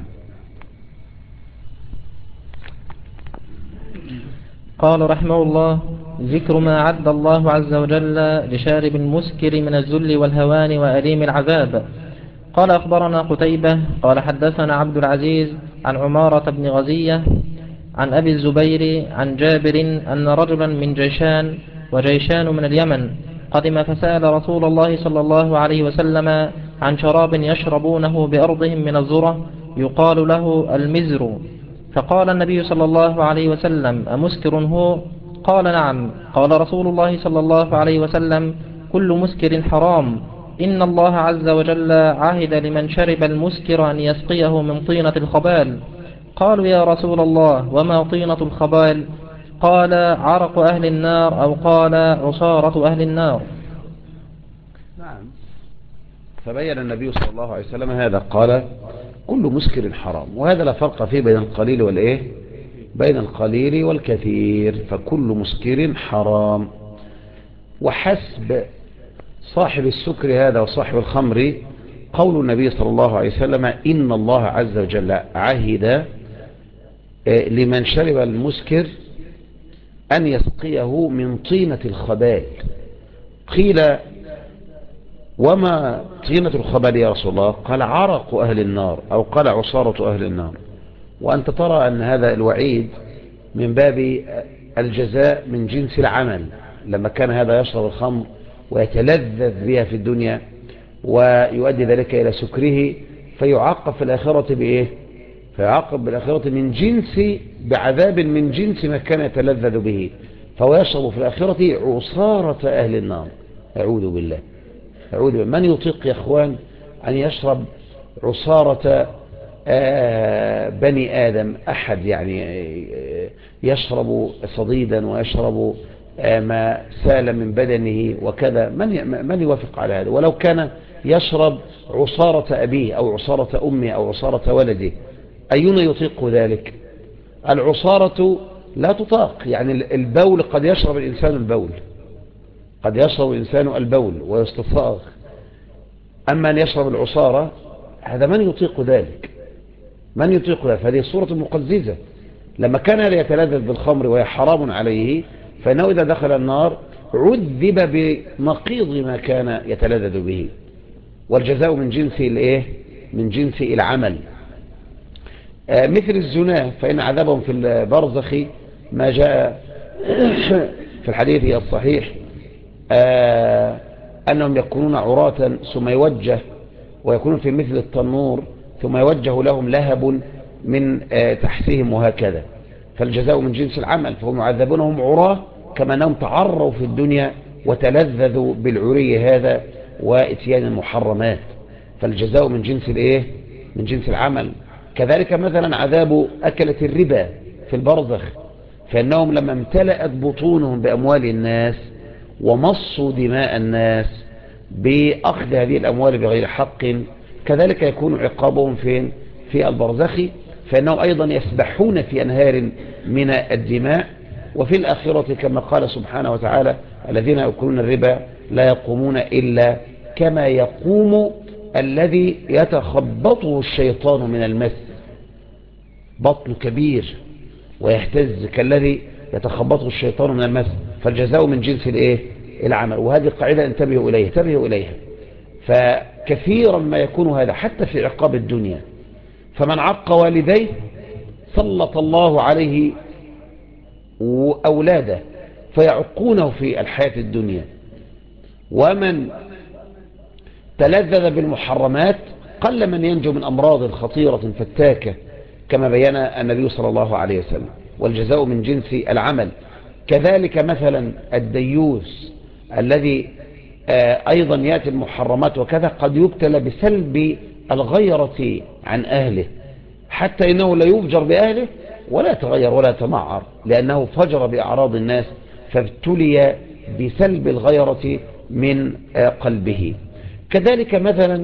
قال رحمه الله: ذكر ما عد الله عز وجل لشارب المسكر من الذل والهوان وأليم العذاب. قال أخبرنا قتيبة قال حدثنا عبد العزيز عن عمارة بن غزية عن أبي الزبير عن جابر أن رجلا من جيشان وجيشان من اليمن قدم فسأل رسول الله صلى الله عليه وسلم عن شراب يشربونه بأرضهم من الذرة يقال له المزر، فقال النبي صلى الله عليه وسلم: أمسكر هو؟ قال: نعم. قال رسول الله صلى الله عليه وسلم: كل مسكر حرام، إن الله عز وجل عهد لمن شرب المسكر أن يسقيه من طينة الخبال. قالوا: يا رسول الله، وما طينة الخبال؟ قال: عرق أهل النار، أو قال: عصارة أهل النار. نعم. فبين النبي صلى الله عليه وسلم هذا، قال: كل مسكر حرام، وهذا لا فرق فيه بين القليل والإيه، بين القليل والكثير، فكل مسكر حرام. وحسب صاحب السكر هذا وصاحب الخمر قول النبي صلى الله عليه وسلم: إن الله عز وجل عهد لمن شرب المسكر أن يسقيه من طينة الخبال. قيل: وما طينة الخبال يا رسول الله؟ قال: عرق أهل النار، أو قال: عصارة أهل النار. وأنت ترى أن هذا الوعيد من باب الجزاء من جنس العمل، لما كان هذا يشرب الخمر ويتلذذ بها في الدنيا ويؤدي ذلك إلى سكره، فيعاقب في الآخرة بإيه؟ فيعاقب بالآخرة بعذاب من جنس ما كان يتلذذ به، فهو يشرب في الآخرة عصارة أهل النار. أعوذ بالله. من يطيق يا أخوان أن يشرب عصارة بني آدم؟ أحد يعني يشرب صديدا ويشرب ما سال من بدنه وكذا؟ من يوافق على هذا؟ ولو كان يشرب عصارة أبيه أو عصارة أمه أو عصارة ولده، أينا يطيق ذلك؟ العصارة لا تطاق، يعني البول قد يشرب الإنسان البول، قد يشرب الإنسان البول ويستصاغ، أما أن يشرب العصارة هذا من يطيق ذلك؟ من يطيق ذلك؟ فهذه صورة مقززة. لما كان يتلذذ بالخمر وهي حرام عليه، فإنه إذا دخل النار عذب بنقيض ما كان يتلذذ به، والجزاء من جنس الايه، من جنس العمل. مثل الزنا، فإن عذابهم في البرزخ ما جاء في الحديث الصحيح أنهم يكونون عراة ثم يوجه، ويكونون في مثل التنور ثم يوجه لهم لهب من تحتهم وهكذا، فالجزاء من جنس العمل، فهم يعذبون وهم عراة كما أنهم تعروا في الدنيا وتلذذوا بالعري هذا واتيان المحرمات، فالجزاء من جنس الايه، من جنس العمل. كذلك مثلا عذاب أكلة الربا في البرزخ، فإنهم لما امتلأت بطونهم بأموال الناس ومصوا دماء الناس بأخذ هذه الأموال بغير حق، كذلك يكون عقابهم فين؟ في البرزخ، فإنهم أيضا يسبحون في أنهار من الدماء. وفي الآخرة كما قال سبحانه وتعالى: الذين يأكلون الربا لا يقومون إلا كما يقوم الذي يتخبطه الشيطان من المس، بطن كبير ويهتز كالذي يتخبطه الشيطان من المس، فالجزاء من جنس الايه، العمل. وهذه القاعدة انتبهوا إليها. فكثيرا ما يكون هذا حتى في عقاب الدنيا، فمن عق والديه سلط الله عليه أولاده فيعقونه في الحياة الدنيا، ومن تلذذ بالمحرمات قل من ينجو من أمراض خطيرة فتاكة كما بين النبي صلى الله عليه وسلم، والجزاء من جنس العمل. كذلك مثلا الديوث الذي أيضا يأتي المحرمات وكذا قد يبتلى بسلب الغيرة عن أهله، حتى إنه لا يفجر بأهله ولا يتغير ولا يتمعر، لأنه فجر بأعراض الناس فابتلي بسلب الغيرة من قلبه. كذلك مثلا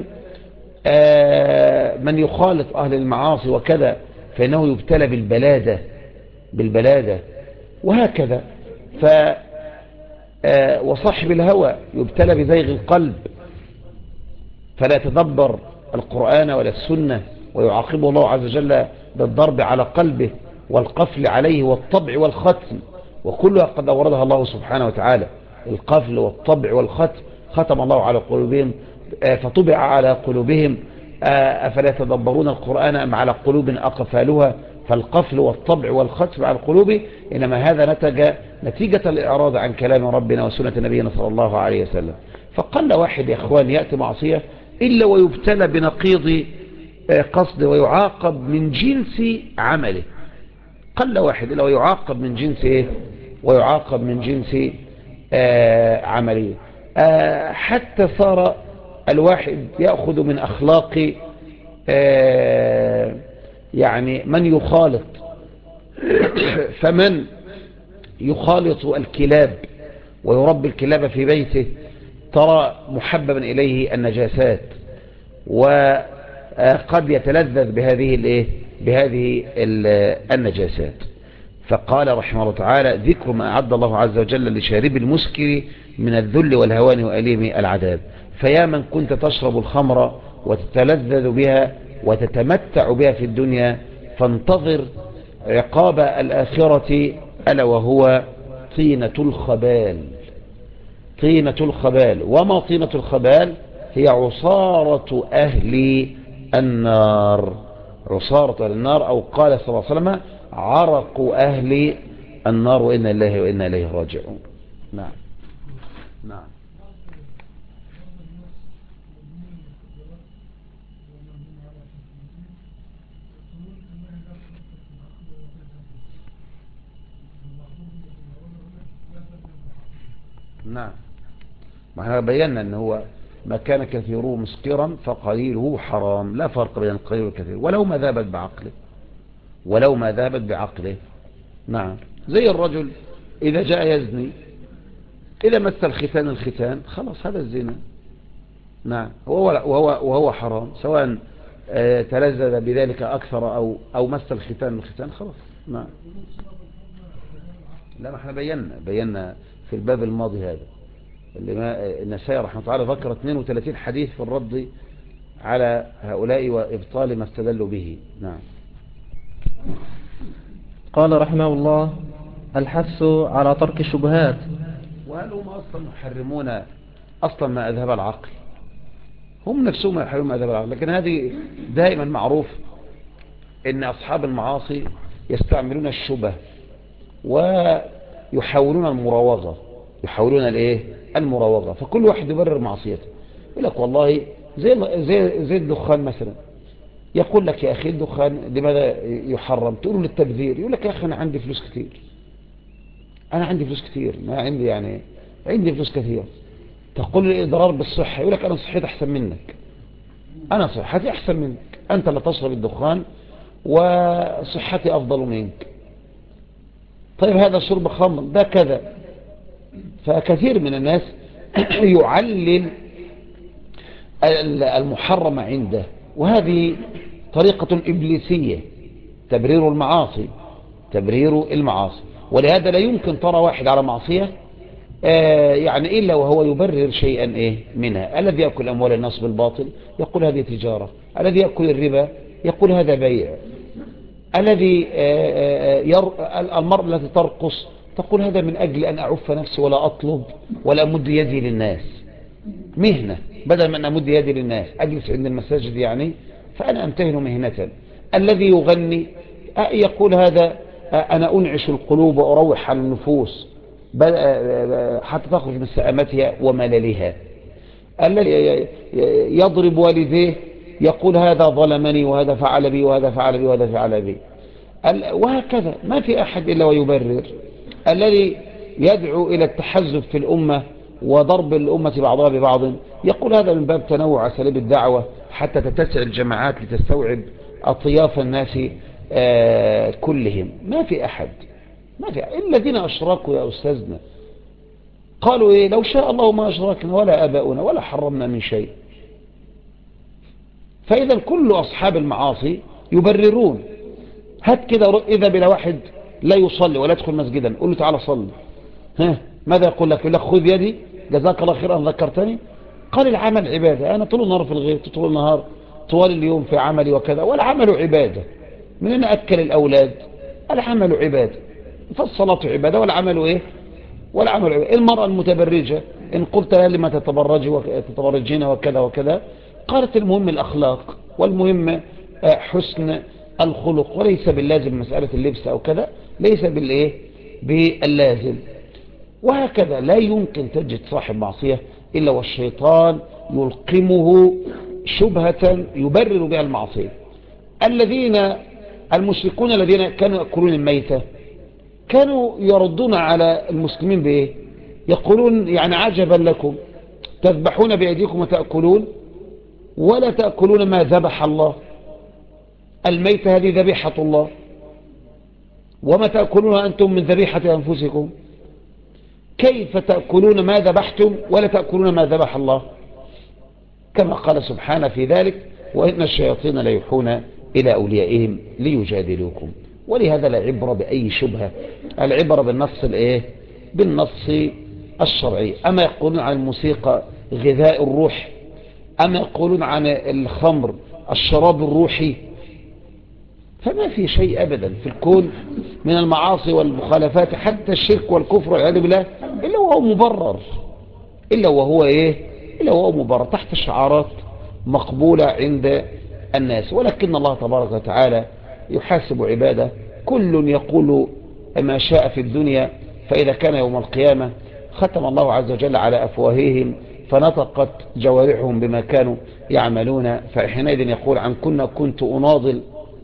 من يخالط أهل المعاصي وكذا فإنه يبتلى بالبلادة وهكذا. وصاحب الهوى يبتلى بزيغ القلب فلا يتدبر القرآن ولا السنة، ويعاقبه الله عز وجل بالضرب على قلبه والقفل عليه والطبع والختم، وكلها قد أوردها الله سبحانه وتعالى. القفل والطبع والختم ختم الله على قلوبهم فطبع على قلوبهم أفلا يتدبرون القرآن أم على قلوب أقفالها. فالقفل والطبع والختم على القلوب إنما هذا نتيجة الإعراض عن كلام ربنا وسنة نبينا صلى الله عليه وسلم. فقل واحد يا إخوان يأتي معصية إلا ويبتلى بنقيض قصد ويعاقب من جنس عمله. قل واحد إلا ويعاقب من جنس إيه؟ ويعاقب من جنس عمله. حتى صار الواحد يأخذ من أخلاق يعني من يخالط. فمن يخالط الكلاب ويربي الكلاب في بيته ترى محببا إليه النجاسات، وقد يتلذذ بهذه النجاسات. فقال رحمه الله تعالى: ذكر ما أعد الله عز وجل لشارب المسكر من الذل والهوان وأليم العذاب. فيا من كنت تشرب الخمر وتتلذذ بها وتتمتع بها في الدنيا، فانتظر عقاب الآخرة، ألا وهو طينة الخبال. طينة الخبال. وما طينة الخبال؟ هي عصارة أهل النار. عصارة أهل النار، أو قال صلى الله عليه وسلم: عرق أهل النار، وإنا الله وإنا إليه راجعون. نعم نعم. نعم. ما احنا بينا ان هو ما كان كثيره مسكرا فقليله حرام، لا فرق بين القليل والكثير ولو ما ذابت بعقله، ولو ما ذابت بعقله. نعم. زي الرجل اذا جاء يزني، اذا مس الختان خلاص هذا الزنا. نعم. وهو حرام، سواء تلذذ بذلك اكثر او مس الختان خلاص. نعم. لا، ما احنا بينا في الباب الماضي هذا اللي ما النسائي رحمه الله تعالى ذكر 32 حديث في الرد على هؤلاء وإبطال ما استدلوا به. نعم. قال رحمه الله: الحث على ترك الشبهات. وهل هم أصلا يحرمون أصلا ما أذهب العقل؟ هم نفسهم يحرمون ما أذهب العقل، لكن هذه دائما معروف إن أصحاب المعاصي يستعملون الشبه ويحاولون المراوغة، يحاولون المراوغة. فكل واحد يبرر معصيته، يقول لك والله زي الدخان مثلا، يقول لك يا أخي الدخان لماذا يحرم؟ تقول له للتبذير، يقول لك يا أخي أنا عندي فلوس كتير، ما عندي يعني عندي فلوس كثير. تقول لي إضرار بالصحة، يقول لك أنا صحتي أحسن منك، أنا صحتي أحسن منك، أنت اللي تشرب الدخان وصحتي أفضل منك. طيب هذا شرب خمر ده كذا. فكثير من الناس يعلل المحرم عنده، وهذه طريقة إبليسية، تبرير المعاصي. ولهذا لا يمكن ترى واحد على معصية يعني إلا وهو يبرر شيئا منها. الذي يأكل أموال الناس بالباطل يقول هذه تجارة، الذي يأكل الربا يقول هذا بيع، الذي المرأة التي ترقص تقول هذا من أجل أن أعف نفسي ولا أطلب ولا أمد يدي للناس، مهنة، بدل من أمد يدي للناس أجلس عند المساجد يعني فأنا أمتهن مهنة. الذي يغني يقول هذا أنا أنعش القلوب وأروح على النفوس حتى تخرج من سآمتها ومللها. الذي يضرب والديه يقول هذا ظلمني وهذا فعل بي وهذا فعل بي وهذا فعل بي، وهكذا. ما في أحد إلا ويبرر. الذي يدعو إلى التحزب في الأمة وضرب الأمة بعضها ببعض يقول هذا من باب تنوع أساليب الدعوة حتى تتسع الجماعات لتستوعب أطياف الناس كلهم. ما في أحد، ما في الذين أشركوا يا أستاذنا قالوا إيه؟ لو شاء الله ما أشركنا ولا آباؤنا ولا حرمنا من شيء. فإذا كل أصحاب المعاصي يبررون. هات كده إذا بلا واحد لا يصلي ولا يدخل مسجدا قل له تعالى صلي، ها ماذا يقول لك؟ يقول لك خذ يدي جزاك الله خير أن ذكرتني. قال العمل عبادة. أنا طول النهار في الغيط، طول النهار طوال اليوم في عملي وكذا، والعمل عبادة. من أن أكل الأولاد العمل عبادة، فالصلاة عبادة والعمل إيه؟ والعمل عبادة. المرأة المتبرجة إن قلت لها لما تتبرجين وكذا وكذا قالت المهم الأخلاق والمهم حسن الخلق، وليس باللازم مسألة اللبس أو كذا، ليس بالإيه؟ باللازم. وهكذا لا يمكن تجد صاحب معصية إلا والشيطان يلقمه شبهة يبرر بها المعصية. المشركون الذين كانوا يأكلون الميتة كانوا يردون على المسلمين بإيه؟ يقولون يعني عجبا لكم تذبحون بأيديكم وتأكلون ولا تأكلون ما ذبح الله. الميتة هذه ذبيحة الله، وما تأكلون أنتم من ذبيحة أنفسكم. كيف تأكلون ما ذبحتم ولا تأكلون ما ذبح الله؟ كما قال سبحانه في ذلك وإن الشياطين ليوحون إلى أوليائهم ليجادلوكم. ولهذا لا عبرة بأي شبهة، العبرة بالنص الإيه؟ بالنص الشرعي. أما يقولون عن الموسيقى غذاء الروح، أما يقولون عن الخمر الشراب الروحي، فما في شيء أبدا في الكون من المعاصي والمخالفات حتى الشرك والكفر والعياذ بالله إلا وهو مبرر، إلا وهو إيه؟ إلا وهو مبرر تحت شعارات مقبولة عند الناس. ولكن الله تبارك وتعالى يحاسب عباده، كل يقول ما شاء في الدنيا، فإذا كان يوم القيامة ختم الله عز وجل على أفواههم فنطقت جوارحهم بما كانوا يعملون، فحينئذ يقول عن كنت أناضل.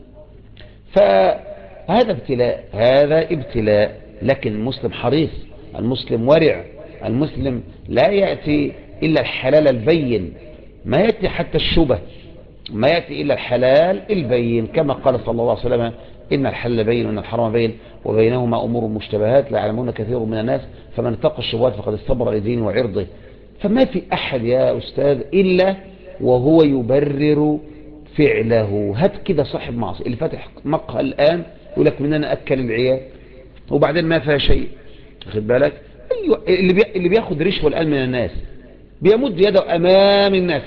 فهذا ابتلاء، هذا ابتلاء. لكن المسلم حريص، المسلم ورع، المسلم لا يأتي إلا الحلال البين، ما يأتي حتى الشبه، ما يأتي إلا الحلال البين، كما قال صلى الله عليه وسلم إن الحلال بين وإن الحرام بين وبينهما أمور مشتبهات لا يعلمون كثير من الناس فمن اتقى الشبهات فقد استبرأ لدينه وعرضه. فما في أحد يا أستاذ إلا وهو يبرر فعله. هات كده صاحب معصية اللي فاتح مقهى الآن يقول لك مننا أكل العيال وبعدين ما فيها شيء، خد بالك. أيوة اللي بياخد رشوة الآن من الناس بيمد يده أمام الناس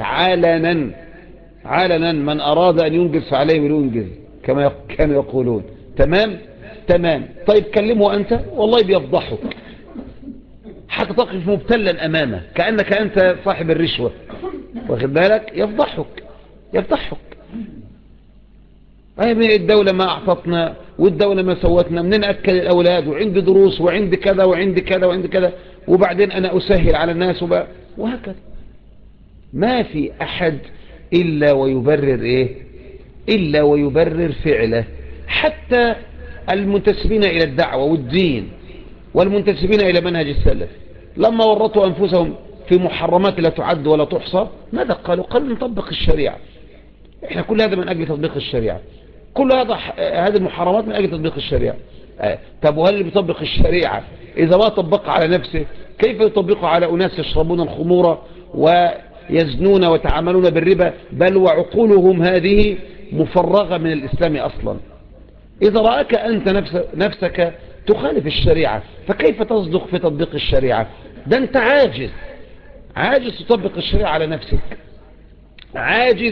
علنا من أراد أن ينجز فعليه ولينجز كما كانوا يقولون. تمام. طيب كلمه أنت والله بيفضحك حتى تقف مبتلا أمامه كأنك أنت صاحب الرشوة، واخد بالك. يفضحك. الدولة ما أعطتنا والدولة ما سوتنا، منين أكل الأولاد وعندي دروس وعندي كذا وعندي كذا وعندي كذا، وبعدين أنا أسهل على الناس وهكذا. ما في أحد إلا ويبرر إيه؟ إلا ويبرر فعله. حتى المنتسبين إلى الدعوة والدين والمنتسبين إلى منهج السلف لما ورطوا أنفسهم في محرمات لا تعد ولا تحصى ماذا قالوا؟ قالوا نطبق الشريعة. احنا كل هذا من أجل تطبيق الشريعة، كل هذه المحرمات من أجل تطبيق الشريعة. طب وهل اللي بيطبق الشريعة إذا ما طبقها على نفسه كيف يطبقها على أناس يشربون الخمور ويزنون ويتعاملون بالربا بل وعقولهم هذه مفرغة من الإسلام أصلا؟ إذا رأك أنت نفسك تخالف الشريعة فكيف تصدق في تطبيق الشريعة؟ ده أنت عاجز تطبق الشريعة على نفسك، عاجز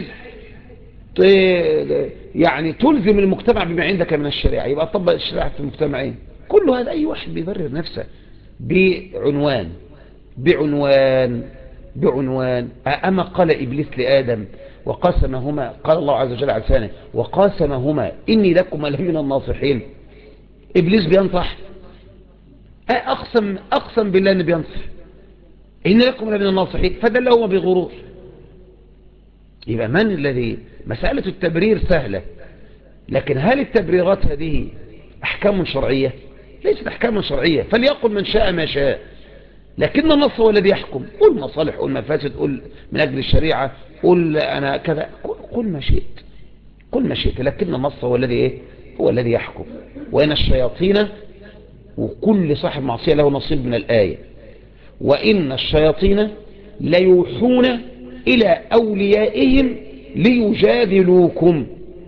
يعني تلزم المجتمع بما عندك من الشريعة، يبقى طبق الشريعة في المجتمعين. كل هذا أي واحد بيبرر نفسه بعنوان أما قال إبليس لآدم وقاسمهما، قال الله عز وجل على لسانه وقاسمهما إني لكم لمن الناصحين. إبليس بينصح، أقسم بالله أنه بينصح إني لكم لمن الناصحين، فدلهما بغرور. يبقى من الذي مسألة التبرير سهلة، لكن هل التبريرات هذه أحكام شرعية؟ ليست أحكام شرعية. فليقل من شاء ما شاء، لكن النص هو الذي يحكم. قل مصالح، قل مفاسد، قل من أجل الشريعة، قل أنا كذا، قل ما شئت، قل ما شئت، لكن النص هو الذي إيه؟ هو الذي يحكم. وإن الشياطين، وكل صاحب معصية له نصيب من الآية، وإن الشياطين ليوحون إلى أوليائهم ليجادلوكم.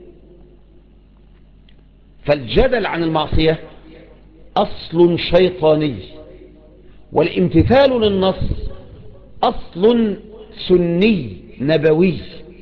فالجدل عن المعصية أصل شيطاني، والامتثال للنص أصل سني نبوي.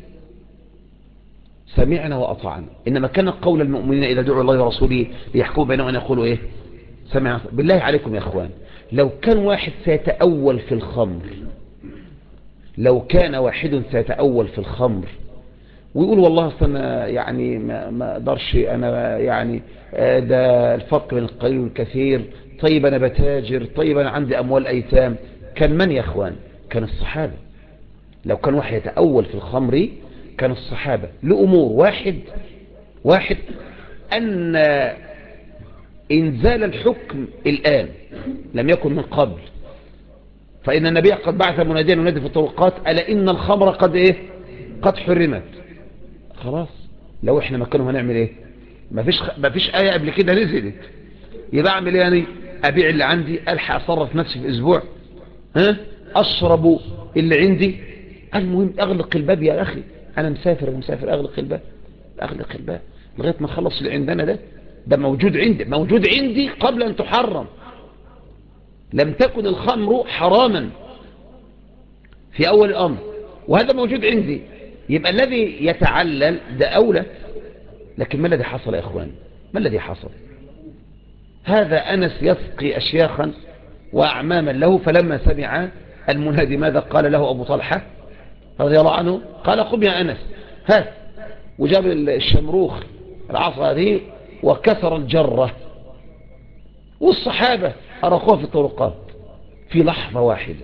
سمعنا وأطعنا. إنما كان قول المؤمنين إذا دعوا الله ورسوله ليحكموا بينهم أن يقولوا إيه؟ سمعنا. بالله عليكم يا أخوان، لو كان واحد سيتأول في الخمر، لو كان واحد سيتأول في الخمر ويقول والله أصلا يعني ما أقدرش أنا، يعني ده الفرق بين القليل والكثير، طيب أنا بتاجر، طيب أنا عندي أموال أيتام، كان من يا أخوان؟ كان الصحابة. لو كان واحد يتأول في الخمر كان الصحابة لأمور. واحد أن إنزال الحكم الآن لم يكن من قبل، فإن النبي قد بعث مناديا ينادي في الطرقات ألا إن الخمر قد إيه؟ قد حرمت. خلاص، لو إحنا مكانهم هنعمل إيه؟ مفيش آية قبل كده نزلت، يبقى أعمل إيه يعني؟ أبيع اللي عندي، ألحق أصرف نفسي في أسبوع، أشرب اللي عندي، المهم أغلق الباب يا أخي، أنا مسافر أغلق الباب لغاية ما نخلص اللي عندنا. ده موجود عندي قبل أن تحرم. لم تكن الخمر حراما في أول الأمر، وهذا موجود عندي، يبقى الذي يتعلل ده أولى. لكن ما الذي حصل يا إخوان؟ ما الذي حصل؟ هذا أنس يسقي أشياخا وأعماما له، فلما سمع المنادي ماذا قال له أبو طلحة رضي الله عنه؟ قال قم يا أنس هات، وجاب الشمروخ العصا هذه وكسر الجرة، والصحابة أرقوها في الطرقات في لحظة واحدة.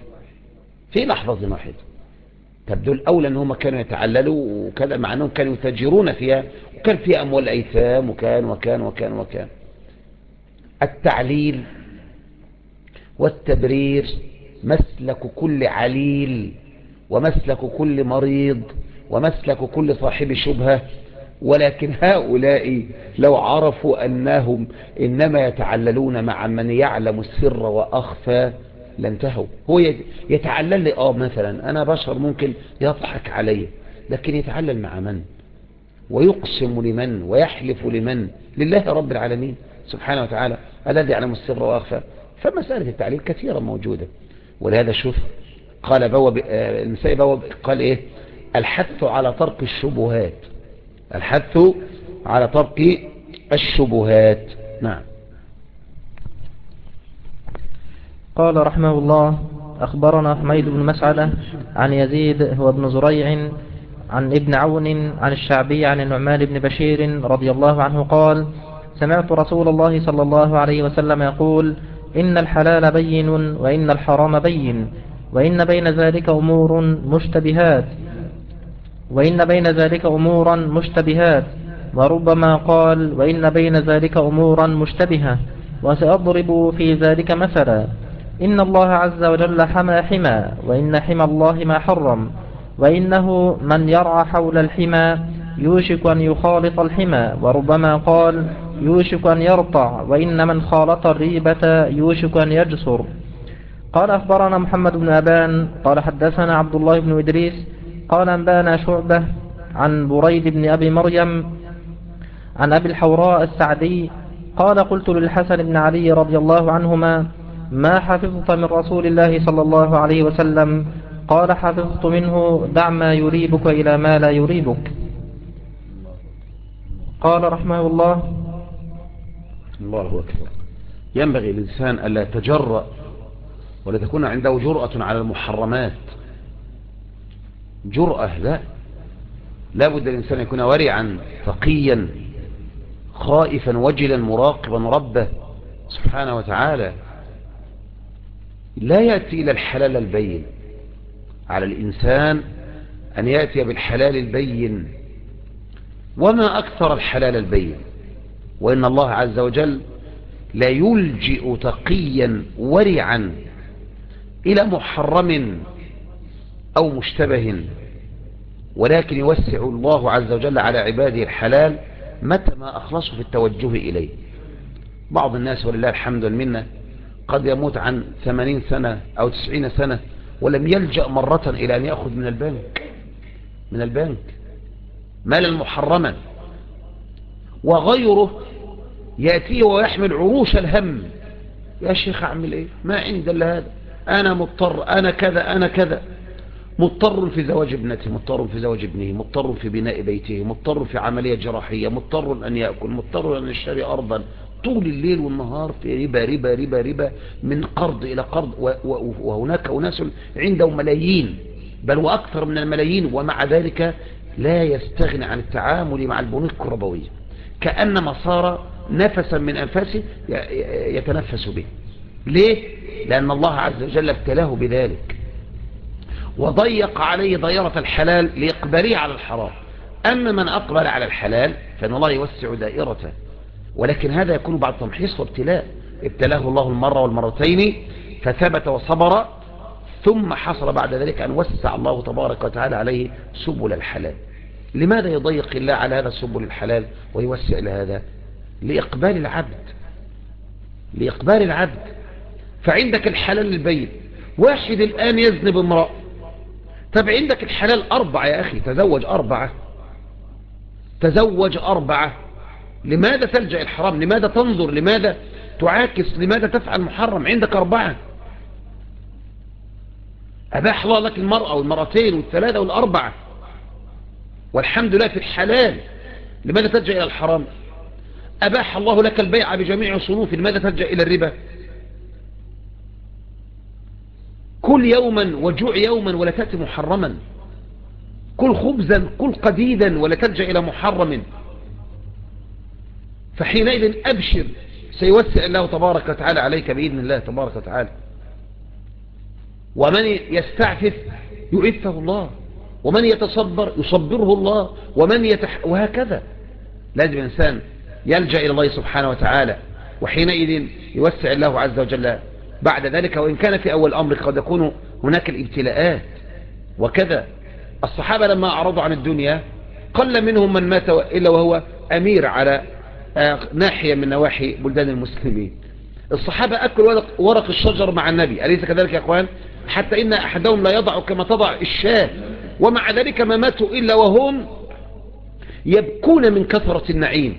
تبدو الأولى أنهم كانوا يتعللوا وكذا، مع أنهم كانوا يتاجرون فيها، وكان فيها أموال أيتام، وكان. التعليل والتبرير مسلك كل عليل، ومسلك كل مريض، ومسلك كل صاحب شبهة. ولكن هؤلاء لو عرفوا أنهم إنما يتعللون مع من يعلم السر وأخفى لانتهوا. هو يتعلل لي مثلا أنا بشر ممكن يضحك علي، لكن يتعلل مع من؟ ويقسم لمن؟ ويحلف لمن؟ لله رب العالمين سبحانه وتعالى الذي يعلم السر وأخفى. فمسألة التعليل كثيرا موجودة. ولهذا شوف قال المسائي قال إيه؟ الحث على ترك الشبهات. نعم. قال رحمه الله: أخبرنا حميد بن مسعدة عن يزيد هو ابن زريع عن ابن عون عن الشعبي عن النعمان بن بشير رضي الله عنه قال: سمعت رسول الله صلى الله عليه وسلم يقول: إن الحلال بين وإن الحرام بين وإن بين ذلك أمورا مشتبهات وربما قال: وإن بين ذلك أمورا مشتبهة. وسأضرب في ذلك مثلا: إن الله عز وجل حمى وإن حمى الله ما حرم، وإنه من يرعى حول الحمى يوشك أن يخالط الحمى. وربما قال: يوشك أن يرطع، وإن من خالط الريبة يوشك أن يجسر. قال: أخبرنا محمد بن أبان قال حدثنا عبد الله بن إدريس قال أنبانا شعبة عن بريد بن أبي مريم عن أبي الحوراء السعدي قال: قلت للحسن بن علي رضي الله عنهما: ما حفظت من رسول الله صلى الله عليه وسلم؟ قال: حفظت منه: دع ما يريبك إلى ما لا يريبك. قال رحمه الله: الله أكبر. ينبغي الإنسان ألا يتجرأ ولا تكون عنده جرأة على المحرمات. جرأة لا بد الإنسان يكون ورعا تقيا خائفا وجلا مراقبا ربه سبحانه وتعالى. لا يأتي إلى الحلال البين. على الإنسان أن يأتي بالحلال البين. وما أكثر الحلال البين، وإن الله عز وجل لا يلجئ تقيا ورعا إلى محرم أو مشتبه، ولكن يوسع الله عز وجل على عباده الحلال متى ما أخلصوا في التوجه إليه. بعض الناس ولله الحمد والمنة قد يموت عن 80 سنة أو 90 سنة ولم يلجأ مرة إلى أن يأخذ من البنك مالا محرما، وغيره يأتيه ويحمل عروش الهم: يا شيخ أعمل إيه؟ ما عند إلا هذا، أنا مضطر، أنا كذا، أنا كذا. مضطر في زواج ابنته، مضطر في زواج ابنه، مضطر في بناء بيته، مضطر في عملية جراحية، مضطر أن يأكل، مضطر أن يشتري أرضا، طول الليل والنهار في ربا ربا ربا ربا، من قرض إلى قرض. وهناك أناس عندهم ملايين بل وأكثر من الملايين، ومع ذلك لا يستغني عن التعامل مع البنوك الربوية، كأنما صار نفسا من أنفاسه يتنفس به. ليه؟ لأن الله عز وجل ابتلاه بذلك وضيق عليه دائرة الحلال لإقباله على الحرام. أما من أقبل على الحلال فإن الله يوسع دائرته، ولكن هذا يكون بعد تمحيص وابتلاء. ابتلاه الله المرة والمرتين فثبت وصبر، ثم حصل بعد ذلك أن وسع الله تبارك وتعالى عليه سبل الحلال. لماذا يضيق الله على هذا سبل الحلال ويوسع لهذا؟ لإقبال العبد. فعندك الحلال البين، واحد الآن يذنب امرأة، طب عندك الحلال 4 يا أخي، تزوج 4. لماذا تلجأ الحرام؟ لماذا تنظر؟ لماذا تعاكس؟ لماذا تفعل محرم؟ عندك 4. أباح الله لك المرأة والمرأتين والثلاثة والأربعة، والحمد لله في الحلال. لماذا تلجأ إلى الحرام؟ أباح الله لك البيع بجميع صنوفه، لماذا تلجأ إلى الربا؟ كل يوما وجوع يوما ولا تأتي محرما، كل خبزا كل قديدا ولا تلجأ إلى محرم. فحينئذ أبشر، سيوسع الله تبارك وتعالى عليك بإذن الله تبارك وتعالى. ومن يستعفف يعفه الله، ومن يتصبر يصبره الله، وهكذا. لازم الإنسان يلجأ إلى الله سبحانه وتعالى، وحينئذ يوسع الله عز وجل بعد ذلك. وإن كان في أول الأمر قد يكون هناك الابتلاءات وكذا. الصحابة لما أعرضوا عن الدنيا قل منهم من مات إلا وهو أمير على ناحية من نواحي بلدان المسلمين. الصحابة أكلوا ورق الشجر مع النبي، أليس كذلك يا أخوان؟ حتى إن أحدهم لا يضع كما تضع الشاة، ومع ذلك ما ماتوا إلا وهم يبكون من كثرة النعيم.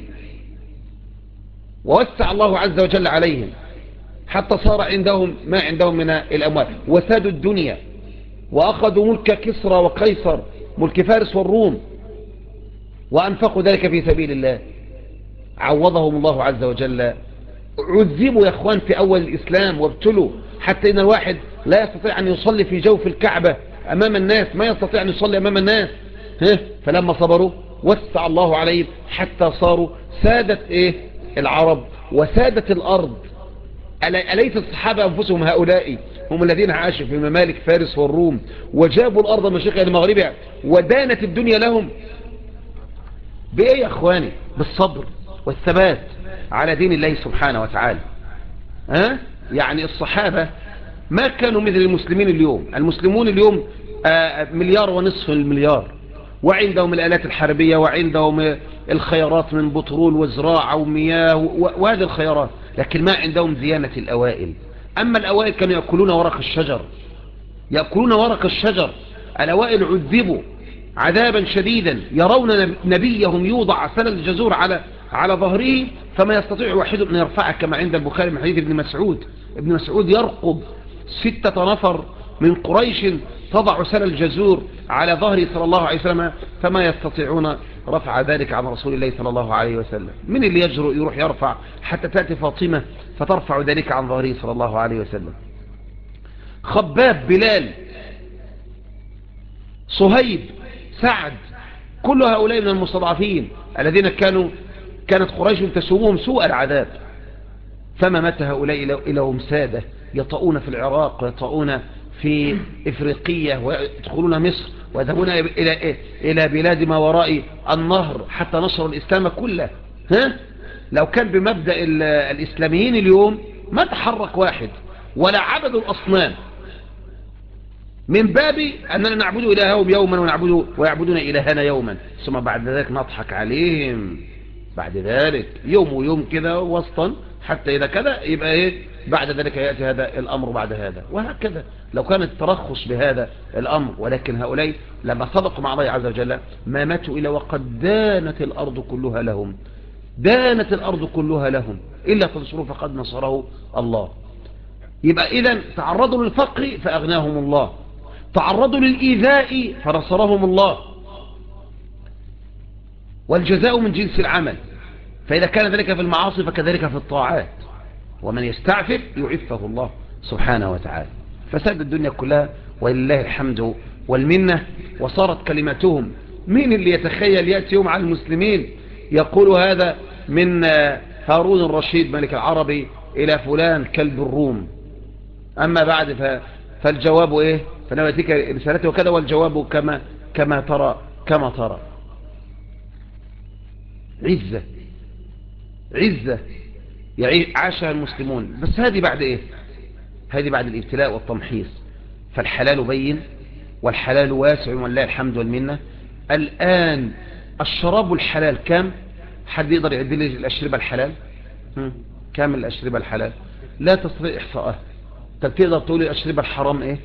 ووسع الله عز وجل عليهم حتى صار عندهم ما عندهم من الأموال، وسادوا الدنيا وأخذوا ملك كسرى وقيصر، ملك فارس والروم، وأنفقوا ذلك في سبيل الله. عوضهم الله عز وجل. عذبوا يا أخوان في أول الإسلام وابتلوا، حتى إن الواحد لا يستطيع أن يصلي في جوف الكعبة أمام الناس، ما يستطيع أن يصلي أمام الناس. فلما صبروا وسع الله عليهم حتى صاروا سادة العرب وسادة الأرض. أليس الصحابة أنفسهم هؤلاء هم الذين عاشوا في ممالك فارس والروم وجابوا الأرض مشرقها لمغربها ودانت الدنيا لهم؟ بإيه يا أخواني؟ بالصبر والثبات على دين الله سبحانه وتعالى. يعني الصحابة ما كانوا مثل المسلمين اليوم. المسلمون اليوم 1.5 مليار، وعندهم الآلات الحربية، وعندهم الخيارات من بترول وزراعة ومياه وهذه الخيارات، لكن ما عندهم ديانة الأوائل. أما الأوائل كانوا يأكلون ورق الشجر. الأوائل عذبوا عذابا شديدا، يرون نبيهم يوضع سل الجزور على ظهره فما يستطيع واحد أن يرفعه، كما عند البخاري من حديث ابن مسعود يرقب 6 نفر من قريش تضع سل الجزور على ظهره صلى الله عليه وسلم، فما يستطيعون رفع ذلك عن رسول الله صلى الله عليه وسلم. من اللي يجرؤ يروح يرفع حتى تأتي فاطمة فترفع ذلك عن ظهره صلى الله عليه وسلم؟ خباب، بلال، صهيب، سعد، كل هؤلاء من المستضعفين الذين كانت قريش تسومهم سوء العذاب. فما مات هؤلاء إلا هم سادة يطؤون في العراق ويطؤون في إفريقية ويدخلون مصر ويذهبون إلى بلاد ما وراء النهر حتى نشر الإسلام كله. ها؟ لو كان بمبدأ الإسلاميين اليوم ما تحرك واحد ولا عبدوا الأصنام، من باب أننا نعبد إلههم يوما ويعبدون إلهنا يوما، ثم بعد ذلك نضحك عليهم بعد ذلك يوم ويوم كده وسطا، حتى إذا كذا يبقى إيه بعد ذلك يأتي هذا الأمر بعد هذا، وهكذا لو كان الترخص بهذا الأمر. ولكن هؤلاء لما صدقوا مع الله عز وجل ما ماتوا إلا وقد دانت الأرض كلها لهم، دانت الأرض كلها لهم، إلا تنصروا فقد نصره الله. يبقى إذن تعرضوا للفقر فأغناهم الله، تعرضوا للإيذاء فنصرهم الله، والجزاء من جنس العمل. فإذا كان ذلك في المعاصي فكذلك في الطاعات، ومن يستعفف يعفه الله سبحانه وتعالى. فساد الدنيا كلها ولله الحمد والمنة، وصارت كلمتهم. مين اللي يتخيل يأتي يوم على المسلمين يقول هذا من هارون الرشيد ملك العربي إلى فلان كلب الروم؟ أما بعد فالجواب إيه؟ فنواتيك رسالته وكذا، والجواب كما ترى. عزة عاشها المسلمون، بس هذه بعد إيه؟ هذه بعد الابتلاء والتمحيص. فالحلال بين والحلال واسع ولله الحمد والمنة. الآن الشراب الحلال كم؟ حد يقدر يعد لي الأشربة الحلال؟ كم الأشربة الحلال؟ لا تستطيع إحصاءها. تقدر تقول الأشربة الحرام إيه؟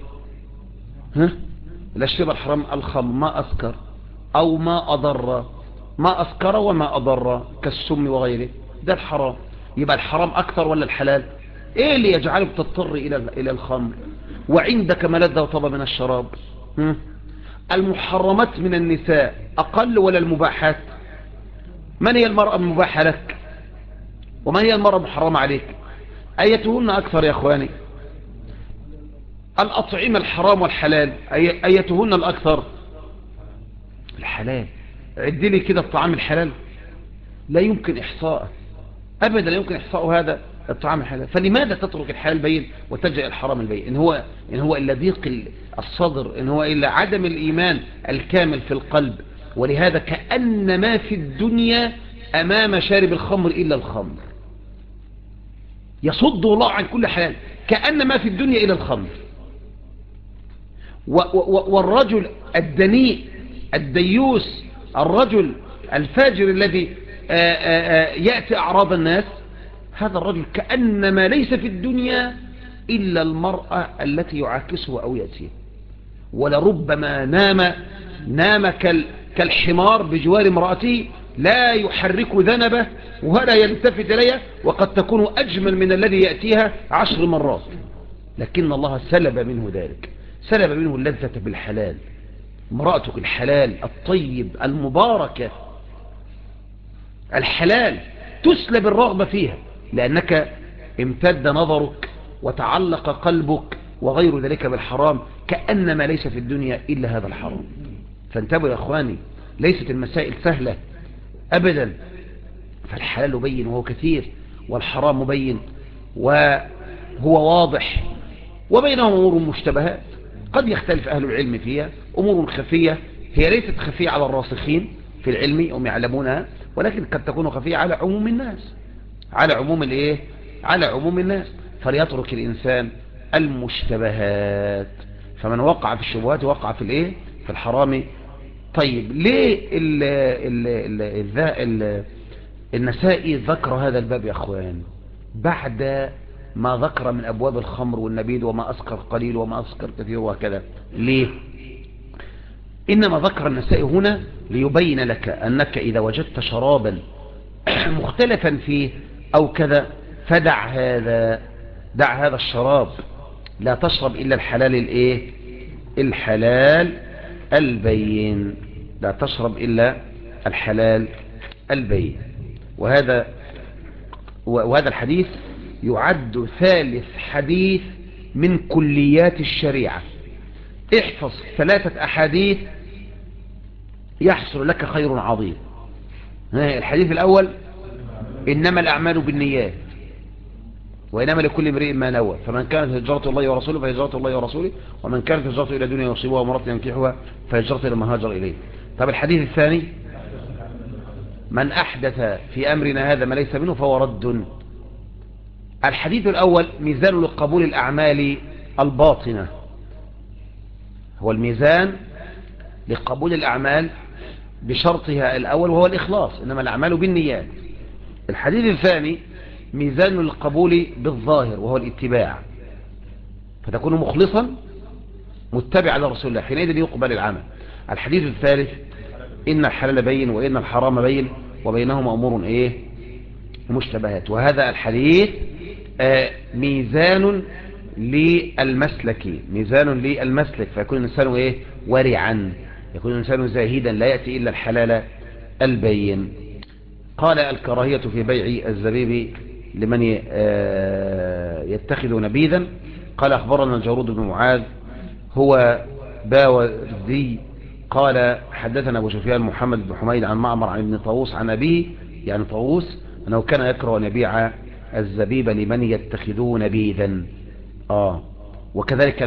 الأشربة الحرام الخمر، ما أسكر أو ما أضر، ما أسكر وما أضر كالسم وغيره، ده الحرام. يبقى الحرام أكثر ولا الحلال؟ إيه اللي يجعلك تضطر إلى الخمر وعندك ملذة وطبع من الشراب؟ المحرمات من النساء أقل ولا المباحات؟ من هي المرأة المباحة لك ومن هي المرأة المحرمة عليك؟ أيتهن أكثر يا أخواني؟ الأطعمة الحرام والحلال أيتهن الأكثر؟ الحلال. عد لي كده الطعام الحلال، لا يمكن إحصاءه أبدا، لا يمكن إحصاء هذا الطعام الحلال. فلماذا تترك الحلال البين وتلجأ الحرام البين؟ إن هو إلا ضيق الصدر، إن هو إلا عدم الإيمان الكامل في القلب. ولهذا كأن ما في الدنيا أمام شارب الخمر إلا الخمر، يصد الله عن كل حلال، كأن ما في الدنيا إلا الخمر. والرجل الدنيء الديوس، الرجل الفاجر الذي يأتي أعراض الناس، هذا الرجل كأنما ليس في الدنيا إلا المرأة التي يعاكسه أو يأتيه. ولربما نام كالحمار بجوار امرأته، لا يحرك ذنبه ولا يلتفت إليها، وقد تكون أجمل من الذي يأتيها 10 مرات، لكن الله سلب منه ذلك، سلب منه اللذة بالحلال. امرأتك الحلال الطيب المباركة الحلال تسلب الرغبة فيها، لأنك امتد نظرك وتعلق قلبك وغير ذلك بالحرام، كأنما ليس في الدنيا إلا هذا الحرام. فانتبهوا يا أخواني، ليست المسائل سهلة أبدا. فالحلال بين وهو كثير، والحرام بين وهو واضح، وبينهم أمور مشتبهات قد يختلف أهل العلم فيها، أمور خفية هي ليست خفية على الراسخين في العلم هم يعلمونها، ولكن قد تكون خفية على عموم الناس، على عموم الايه، على عموم الناس. فليترك الإنسان المشتبهات، فمن وقع في الشبهات وقع في الايه، في الحرام. طيب ليه النسائي ذكر هذا الباب يا اخوان بعد ما ذكر من أبواب الخمر والنبيذ وما أسكر قليل وما أسكر كثير وكذا؟ ليه؟ إنما ذكر النسائي هنا ليبين لك أنك إذا وجدت شرابا مختلفا فيه أو كذا فدع هذا، دع هذا الشراب، لا تشرب إلا الحلال الايه، الحلال البين، لا تشرب إلا الحلال البين. وهذا الحديث يعد ثالث حديث من كليات الشريعة. احفظ 3 أحاديث يحصل لك خير عظيم. الحديث الأول إنما الأعمال بالنيات، وإنما لكل امرئ ما نوى، فمن كانت هجرته الله ورسوله فهجرته الله ورسوله، ومن كانت هجرته إلى دنيا يصيبها وامرأة ينكحها فهجرته إلى ما هاجر إليه. طب الحديث الثاني: من أحدث في أمرنا هذا ما ليس منه فهو رد. الحديث الأول ميزان لقبول الأعمال الباطنة، هو الميزان لقبول الأعمال بشرطها الأول وهو الإخلاص، إنما الأعمال بالنيات. الحديث الثاني ميزان للقبول بالظاهر وهو الاتباع، فتكون مخلصا متبعا لرسول الله، حينئذ يقبل العمل. الحديث الثالث: إن الحلال بين وإن الحرام بين وبينهما أمور مشتبهات. وهذا الحديث ميزان للمسلك، ميزان للمسلك، فيكون الإنسان ورعا، يكون الإنسان زاهدا، لا يأتي إلا الحلال البين. قال: الكراهية في بيع الزبيب لمن يتخذ نبيذا. قال: أخبرنا الجارود بن معاذ هو باوردي قال: حدثنا أبو سفيان محمد بن حميد عن معمر عن ابن طاووس عن أبيه، يعني طاووس، أنه كان يكره أن يبيع الزبيب لمن يتخذون نبيذا. وكذلك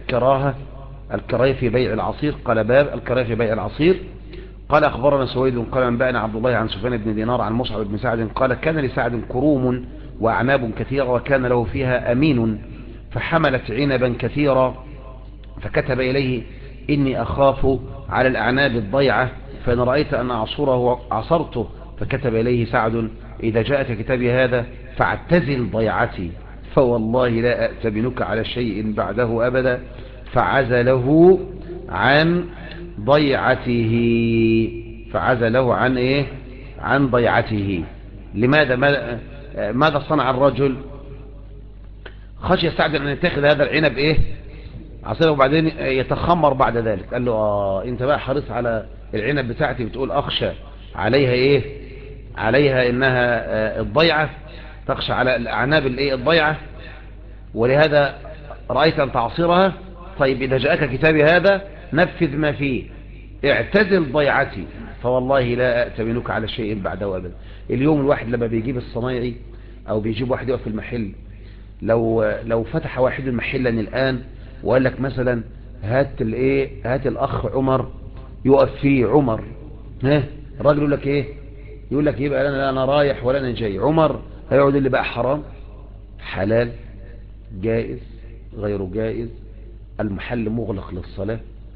الكراهية في بيع العصير. قال: باب الكراهية في بيع العصير. قال: أخبرنا سويد قال: أنبأنا عبد الله عن سفيان بن دينار عن مصعب بن سعد قال: كان لسعد كروم وأعناب كثيرة وكان له فيها أمين، فحملت عنبا كثيرا، فكتب إليه: إني أخاف على الأعناب الضيعة، فإن رأيت أن أعصره عصرته. فكتب إليه سعد: إذا جاءك كتابي هذا فاعتزل ضيعتي، فوالله لا أأتمنك على شيء بعده أبدا. فعزله عن ضيعته، فعزله عن عن ضيعته. لماذا؟ ماذا صنع الرجل؟ خشي سعد أن يتخذ هذا العنب عصيره، وبعدين يتخمر بعد ذلك. قال له: انت بقى حريص على العنب بتاعتي، بتقول اخشى عليها عليها انها الضيعة، تخشى على الاعناب الضيعة، ولهذا رأيت ان تعصرها. طيب اذا جاءك كتابي هذا نفذ ما فيه، اعتزل ضيعتي، فوالله لا أأتمنك على شيء بعده أبدا. اليوم الواحد لما بيجيب الصنايعي او بيجيب واحد يقف في المحل، لو فتح واحد محلا الآن وقال لك مثلا: هات الأخ عمر يقف فيه عمر، الراجل يقول لك يقول لك يبقى أنا رايح ولا أنا جاي. عمر هيقعد اللي بقى حرام حلال جائز غير جائز، المحل مغلق للصلاة،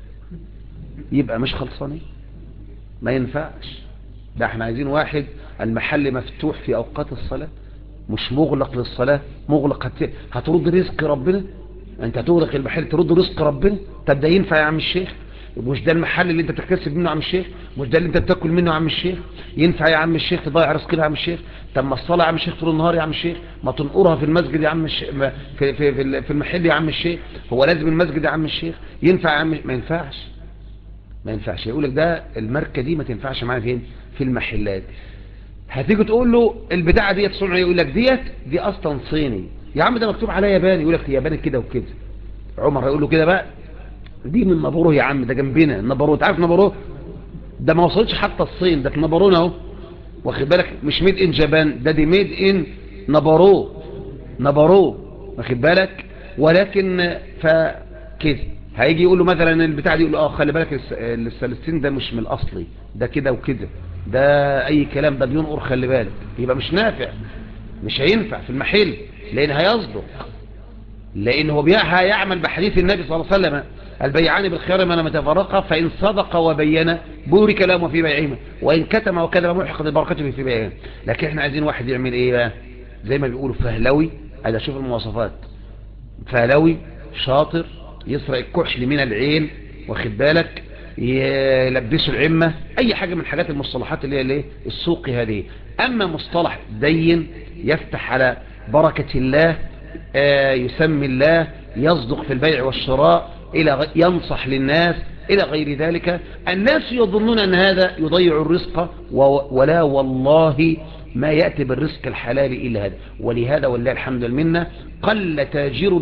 يبقى مش خلصاني، ما ينفعش. ده احنا عايزين واحد المحل مفتوح في أوقات الصلاة، مش مغلق للصلاة، مغلق هترد رزق ربنا. انت هتغلق المحل ترد رزق ربنا؟ طب ده ينفع يا عم الشيخ؟ مش ده المحل اللي انت بتكتسب منه يا عم الشيخ؟ مش ده اللي انت بتاكل منه يا عم الشيخ؟ ينفع يا عم الشيخ تضيع رزقنا يا عم الشيخ؟ طب ما الصلاة يا عم الشيخ طول النهار يا عم الشيخ، ما تنقرها في المسجد يا عم الشيخ، في المحل يا عم الشيخ، هو لازم المسجد يا عم الشيخ؟ ينفع يا عم؟ ما ينفعش، ما ينفعش. يقول لك ده الماركه دي ما تنفعش معانا فين؟ في المحلات. هتيجي تقول له البتاعه ديت صنع، يقول لك دي اصلا صيني يا عم، ده مكتوب عليها ياباني، يقول لك ياباني كده وكده. عمر هيقول له كده بقى: دي من نابورو يا عم، ده جنبنا نابورو، تعرف نابورو ده ما وصلتش حتى الصين، ده في نابورو اهو، واخد بالك؟ مش ميد ان جابان، ده دي ميد ان نابورو، نابورو، واخد بالك؟ ولكن فكده هيجي يقول له مثلا البتاع دي، يقول له خلي بالك السلسين ده مش من الاصلي، ده كده وكده، ده اي كلام، ده بينقر، خلي بالك. يبقى مش نافع، مش هينفع في المحل، لان هيصدق، لان هو هيعمل بحديث النبي صلى الله عليه وسلم: البيعان بالخيار ما لم يتفرقا، فان صدق وبين بورك لهما في بيعهما، وان كتم وكذب محقت البركه في بيعهما. لكن احنا عايزين واحد يعمل ايه بقى؟ زي ما بيقولوا فهلوي. هذا شوف المواصفات: فهلوي شاطر، يسرق الكحل من العين، واخد بالك؟ يلبسوا العمة، اي حاجة من حاجات المصطلحات اللي هي السوق هذه. اما مصطلح دين يفتح على بركة الله، يسمي الله، يصدق في البيع والشراء، ينصح للناس الى غير ذلك، الناس يظنون ان هذا يضيع الرزق، ولا والله ما يأتي بالرزق الحلال إلا هذا. ولهذا والله الحمد لله قل تاجر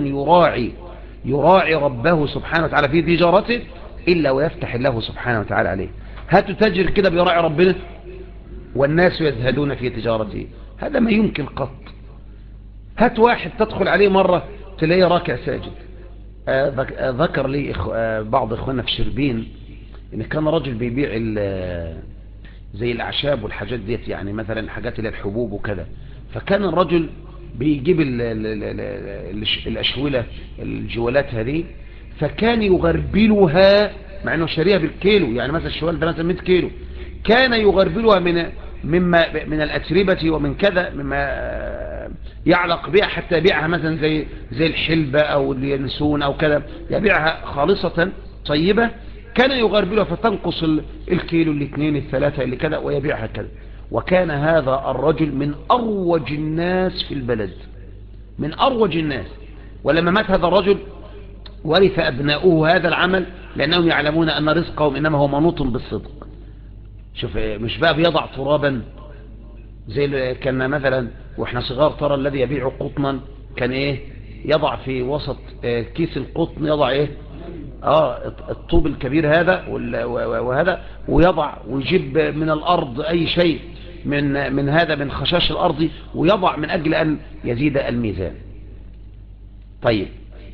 يراعي ربه سبحانه وتعالى في تجارته إلا ويفتح الله سبحانه وتعالى عليه. هاتوا تاجر كده بيراعي ربنا والناس يزهدون في تجارته، هذا ما يمكن قط. هات واحد تدخل عليه مرة تلاقيه راكع ساجد. ذكر لي بعض اخواننا في شربين ان كان راجل بيبيع زي الاعشاب والحاجات ديت، يعني مثلا حاجات اللي الحبوب وكذا. فكان الرجل بيجيب الاشوله الجوالات هذه، فكان يغربلها مع انه شاريها بالكيلو، يعني مثلا الشوال ده مثلا 100 كيلو، كان يغربلها من الاتربه ومن كذا مما يعلق بها، حتى يبيعها مثلا زي الحلبة او اليانسون او كذا، يبيعها خالصة طيبة. كان يغربلها فتنقص الكيلو الاثنين الثلاثة اللي كذا ويبيعها كذا. وكان هذا الرجل من اروج الناس في البلد، من اروج الناس. ولما مات هذا الرجل ورث ابناؤه هذا العمل، لانهم يعلمون ان رزقهم انما هو منوط بالصدق. شوف، مش بقى بيضع ترابا زي كان مثلا واحنا صغار، ترى الذي يبيع قطنا كان ايه؟ يضع في وسط كيس القطن، يضع ايه؟ الطوب الكبير هذا وهذا، ويضع ويجيب من الارض اي شيء من هذا، من خشاش الارض، ويضع من اجل ان يزيد الميزان. طيب،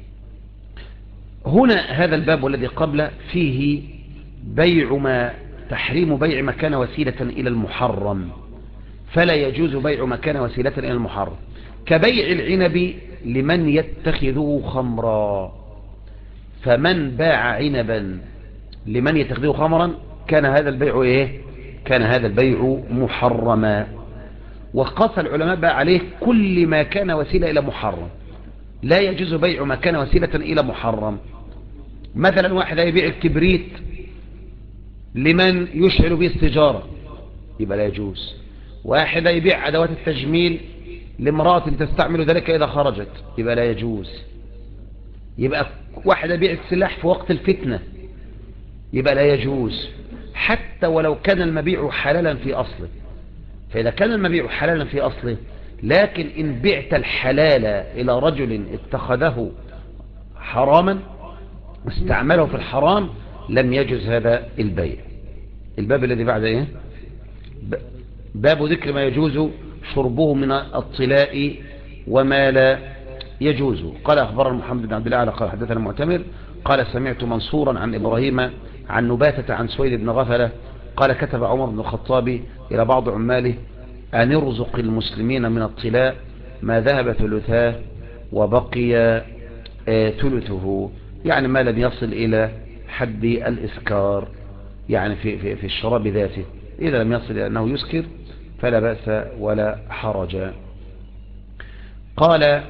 هنا هذا الباب والذي قبله فيه تحريم بيع ما كان وسيلة الى المحرم، فلا يجوز بيع ما كان وسيلة إلى المحرم، كبيع العنب لمن يتخذه خمرا. فمن باع عنبا لمن يتخذه خمرا كان هذا البيع ايه؟ كان هذا البيع محرما. وقاس العلماء بقى عليه كل ما كان وسيلة إلى محرم، لا يجوز بيع ما كان وسيلة إلى محرم. مثلا واحد يبيع الكبريت لمن يشعل به السجارة، يبقى لا يجوز. واحد يبيع أدوات التجميل لامرأة تستعمل ذلك إذا خرجت، يبقى لا يجوز. يبقى واحد يبيع السلاح في وقت الفتنة، يبقى لا يجوز، حتى ولو كان المبيع حلالا في أصله. فإذا كان المبيع حلالا في أصله، لكن إن بعت الحلال إلى رجل اتخذه حراما واستعمله في الحرام، لم يجوز هذا البيع. الباب الذي بعد ايه؟ باب ذكر ما يجوز شربه من الطلاء وما لا يجوز. قال أخبرنا محمد بن عبد الله قال حدثنا معتمر قال سمعت منصورا عن إبراهيم عن نباتة عن سويد بن غفلة قال كتب عمر بن الخطاب إلى بعض عماله أن يرزق المسلمين من الطلاء ما ذهب ثلثاه وبقي ثلثه، يعني ما لم يصل إلى حد الإسكار، يعني في الشراب ذاته، إذا لم يصل إلى أنه يسكر فلا بأس ولا حرج. قال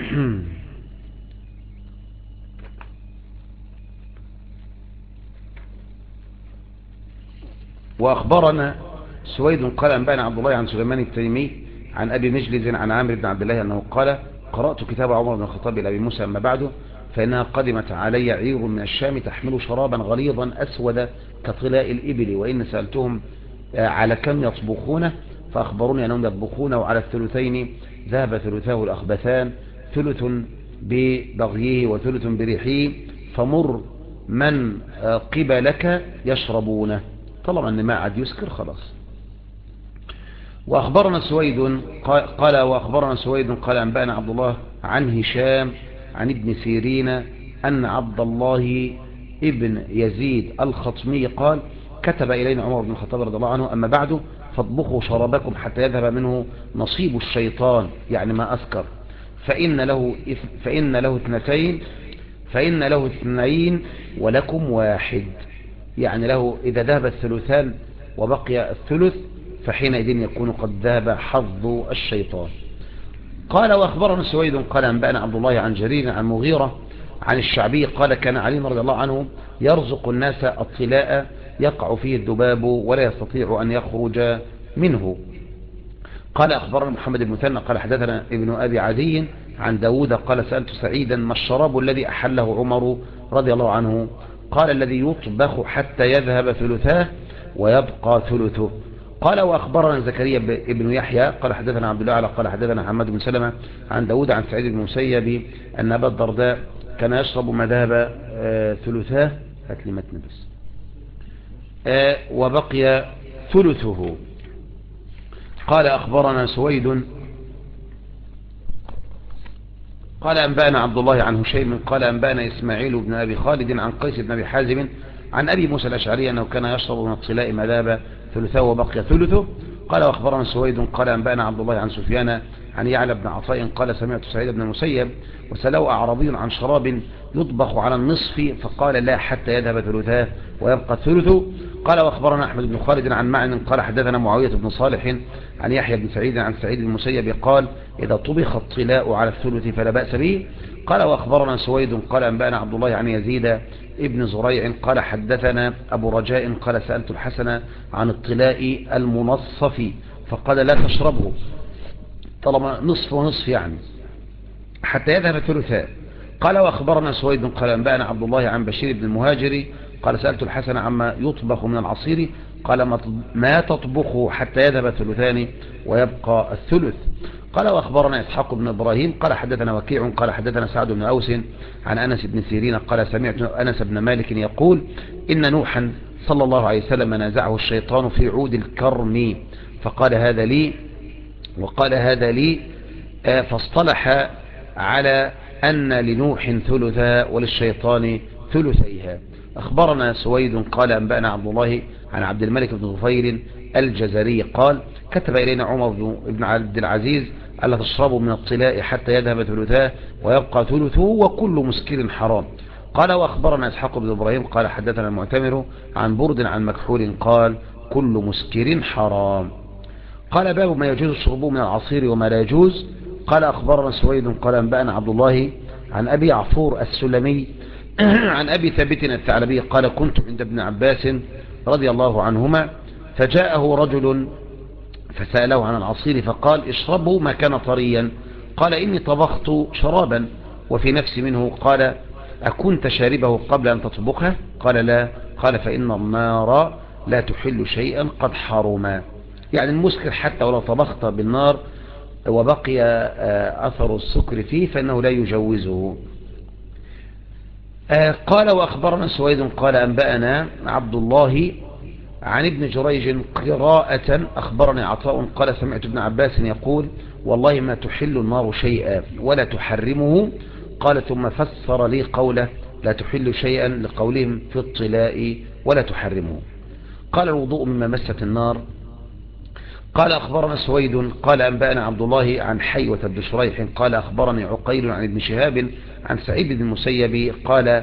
وأخبرنا سويد قال أنبأنا عبد الله عن سليمان التيمي عن أبي مجلز عن عامر بن عبد الله أنه قال قرأت كتاب عمر بن الخطاب إلى أبي موسى أما بعده، فإنها قدمت علي عير من الشام تحمل شرابا غليظا أسود كطلاء الإبل، وإن سألتهم على كم يطبخونه فأخبروني أنهم يطبخونه على الثلثين ذهب ثلثاه الأخبثان، ثلث ببغيه وثلث بريحه، فمر من قبلك يشربونه، طالما أن ما عاد يسكر خلاص. وأخبرنا سويد قال أنبأنا عبد الله عن هشام عن ابن سيرين أن عبد الله ابن يزيد الخطمي قال كتب إلينا عمر بن الخطاب رضي الله عنه أما بعد فاطبخوا شرابكم حتى يذهب منه نصيب الشيطان، يعني ما أسكر، فإن له اثنين ولكم واحد، يعني له إذا ذهب الثلثان وبقي الثلث فحينئذ يكون قد ذهب حظ الشيطان. قال وأخبرنا سويد قال أنبأنا عبد الله عن جرير عن مغيرة عن الشعبي قال كان علي رضي الله عنه يرزق الناس الطلاء يقع فيه الذباب ولا يستطيع أن يخرج منه. قال أخبرنا محمد بن مثنى قال حدثنا ابن أبي عدي عن داود قال سألت سعيدا ما الشراب الذي أحله عمر رضي الله عنه؟ قال الذي يطبخ حتى يذهب ثلثاه ويبقى ثلثه. قال وأخبرنا زكريا بن يحيى قال حدثنا عبد الله قال حدثنا حماد بن سلمة عن داود عن سعيد بن مسيب أن أبا الدرداء كان يشرب ما ذهب ثلثاه، هات لي متن بس، وبقي ثلثه. قال أخبرنا سويد قال أنبأنا عبد الله عن هشيم قال أنبأنا إسماعيل بن أبي خالد عن قيس بن أبي حازم عن أبي موسى الأشعري أنه كان يشرب من الطلاء ما ذاب ثلثه وبقي ثلثه. قال وأخبرنا سويد قال أنبأنا عبد الله عن سفيان عن يعلى بن عطاء قال سمعت سعيد بن المسيب وسأله أعرابي عن شراب يطبخ على النصف فقال لا حتى يذهب ثلثاه ويبقى ثلثه. قال وأخبرنا أحمد بن خالد عن معن قال حدثنا معاوية بن صالح عن يحيى بن سعيد عن سعيد بن المسيب قال إذا طبخ الطلاء على الثلث فلا بأس به. قال وأخبرنا سويد قال أنبأنا عبد الله عن يزيد ابن زريع قال حدثنا أبو رجاء قال سألت الحسن عن الطلاء المنصف فقال لا تشربه طالما نصف ونصف يعني حتى يذهب ثلثاء. قال وأخبرنا سويد قال أنبأنا عبد الله عن بشير بن المهاجر قال سألت الحسن عما يطبخ من العصير قال ما تطبخه حتى يذهب ثلثان ويبقى الثلث. قال وأخبرنا إسحاق بن إبراهيم قال حدثنا وكيع قال حدثنا سعد بن أوس عن أنس بن سيرين قال سمعت أنس بن مالك يقول إن نوحا صلى الله عليه وسلم نازعه الشيطان في عود الكرم فقال هذا لي وقال هذا لي فاصطلح على أن لنوح ثلثا وللشيطان ثلثيها. أخبرنا سويد قال أنبأنا عبد الله عن عبد الملك بن غفير الجزري قال كتب إلينا عمر بن عبد العزيز ألا تشربوا من الطلاء حتى يذهب ثلثاه ويبقى ثلثه وكل مسكر حرام. قال وأخبرنا إسحاق بن إبراهيم قال حدثنا المعتمر عن برد عن مكحول قال كل مسكر حرام. قال باب ما يجوز شربه من العصير وما لا يجوز. قال أخبرنا سويد قال أنبأنا عبد الله عن أبي عفور السلمي عن أبي ثابت الثعلبي قال كنت عند ابن عباس رضي الله عنهما فجاءه رجل فسأله عن العصير فقال اشربه ما كان طريا. قال إني طبخت شرابا وفي نفسي منه. قال أكنت شاربه قبل أن تطبخه؟ قال لا. قال فإن النار لا تحل شيئا قد حرما. يعني المسكر حتى ولو طبخت بالنار وبقي أثر السكر فيه فإنه لا يجوزه. قال وأخبرنا سويد قال أنبأنا عبد الله عن ابن جريج قراءة أخبرني عطاء قال سمعت ابن عباس يقول والله ما تحل النار شيئا ولا تحرمه. قال ثم فسر لي قوله لا تحل شيئا لقولهم في الطلاء ولا تحرمه. قال الوضوء مما مست النار. قال أخبرنا سويد قال أنبأنا عبد الله عن حيوة بن شريح قال أخبرني عقيل عن ابن شهاب عن سعيد بن المسيب قال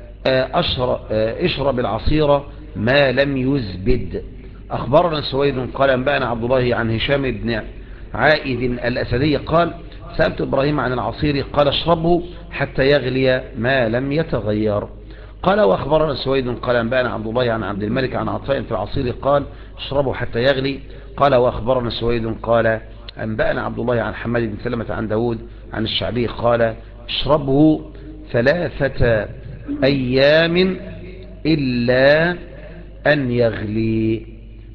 اشرب العصير ما لم يزبد. أخبرنا سويد قال أنبأنا عبد الله عن هشام بن عائذ الأسدي قال سألت إبراهيم عن العصير قال اشربه حتى يغلي ما لم يتغير. قال وأخبرنا سويد قال أنبأنا عبد الله عن عبد الملك عن عطاء في العصير قال اشربه حتى يغلي. قال وأخبرنا سويد قال أنبأنا عبد الله عن حماد بن سلمة عن داود عن الشعبي قال اشربه 3 أيام إلا أن يغلي.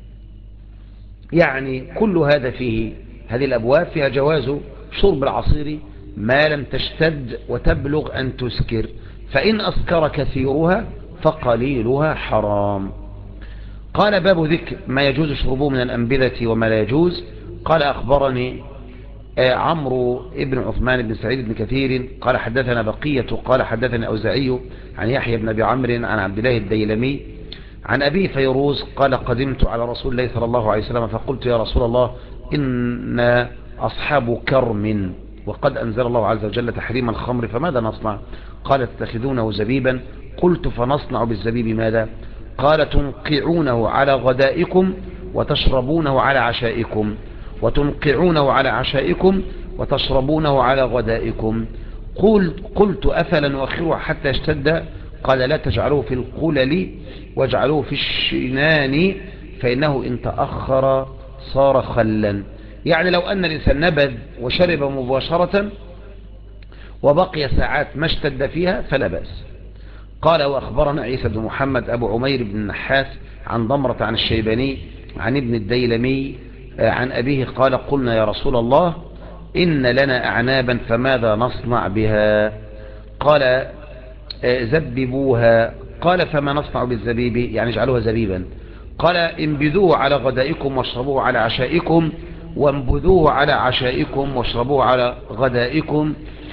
يعني كل هذا فيه هذه الأبواب فيها جواز شرب العصير ما لم تشتد وتبلغ أن تسكر فإن أسكر كثيرها فقليلها حرام. قال باب ذكر ما يجوز شربه من الأنبذة وما لا يجوز. قال أخبرني عمرو ابن عثمان بن سعيد بن كثير قال حدثنا بقية قال حدثنا أوزاعي عن يحيى بن أبي عمرو عن عبد الله الديلمي عن أبي فيروز قال قدمت على رسول الله صلى الله عليه وسلم فقلت يا رسول الله إن أصحاب كرم وقد أنزل الله عز وجل تحريم الخمر فماذا نصنع؟ قال تتخذونه زبيبا. قلت فنصنع بالزبيب ماذا؟ قال تنقعونه على غدائكم وتشربونه على عشائكم وتنقعونه على عشائكم وتشربونه على غدائكم. قلت أفلا نؤخره حتى يشتد؟ قال لا تجعلوه في القلل واجعلوه في الشنان فإنه إن تأخر صار خلا. يعني لو أن الإنسان نبذ وشرب مباشرة وبقي ساعات ما اشتد فيها فلا بأس. قال وأخبرنا عيسى بن محمد أبو عمير بن النحاس عن ضمرة عن الشيباني عن ابن الديلمي عن أبيه قال قلنا يا رسول الله إن لنا أعنابا فماذا نصنع بها؟ قال زببوها. قال فما نصنع بالزبيب؟ يعني اجعلوها زبيبا. قال انبذوه على غدائكم واشربوه على عشائكم وانبذوه على عشائكم واشربوه على غدائكم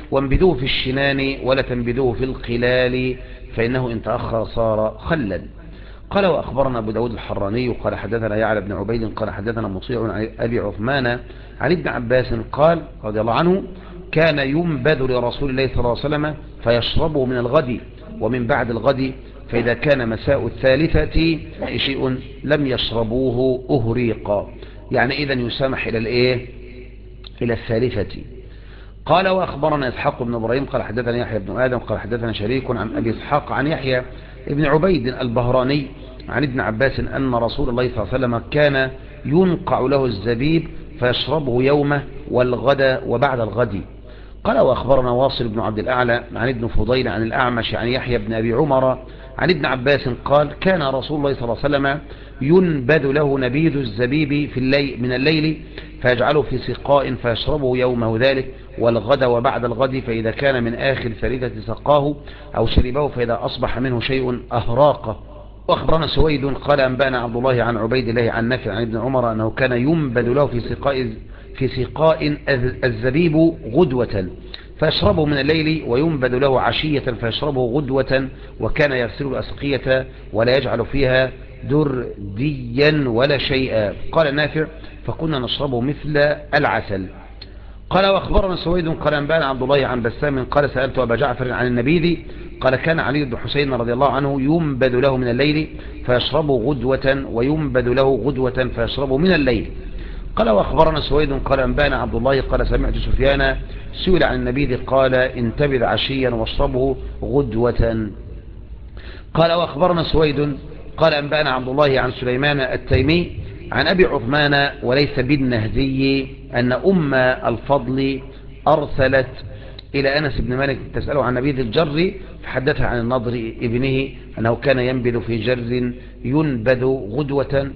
وانبدوه في الشنان ولا تنبدوه في القلال فإنه إن تأخر صار خلا. قال وأخبرنا أبو داود الحراني قال حدثنا يعلى بن عبيد قال حدثنا مطيع عن أبي عثمان عن ابن عباس قال رضي الله عنه كان ينبذ لرسول الله صلى الله عليه وسلم فيشربه من الغد ومن بعد الغد، فإذا كان مساء الثالثة شيء لم يشربوه أهريقا، يعني إذا يسامح إلى الثالثة. قال وأخبرنا إسحاق بن إبراهيم قال حدثنا يحيى بن آدم قال حدثنا شريك عن أبي إسحاق عن يحيى بن عبيد البهراني عن ابن عباس أن رسول الله صلى الله عليه وسلم كان ينقع له الزبيب فيشربه يومه والغد وبعد الغد. قال وأخبرنا واصل بن عبد الأعلى عن ابن فضيل عن الأعمش عن يحيى بن أبي عمر عن ابن عباس قال كان رسول الله صلى الله عليه وسلم ينبذ له نبيذ الزبيب في الليل من الليل فيجعله في سقاء فيشربه يومه ذلك والغد وبعد الغد، فإذا كان من آخر ثالثة سقاه أو شربه، فإذا أصبح منه شيء أهراقه. وأخبرنا سويد قال أنبأنا عبد الله عن عبيد الله عن نافع عن ابن عمر أنه كان ينبذ له في سقاء الزبيب غدوة فيشربه من الليل وينبذ له عشية فيشربه غدوة، وكان يغسل الأسقية ولا يجعل فيها درديا ولا شيئا. قال نافع فكنا نشربه مثل العسل. قال وأخبرنا سويد قال أنبأنا عبد الله عن بسام قال سألت أبا جعفر عن النبيذ قال كان علي بن حسين رضي الله عنه ينبذ له من الليل فيشربه غدوة وينبذ له غدوة فيشربه من الليل. قال وأخبرنا سويد قال أنبأنا عبد الله قال سمعت سفيان سئل عن النبيذ قال انتبذ عشيا واشربه غدوة. قال وأخبرنا سويد قال أنبأنا عبد الله عن سليمان التيمي عن أبي عثمان وليس بالنهدي أن أم الفضل أرسلت إلى أنس بن مالك تسأله عن نبيذ الجر فحدثها عن النضر ابنه أنه كان ينبذ في جر ينبذ غدوة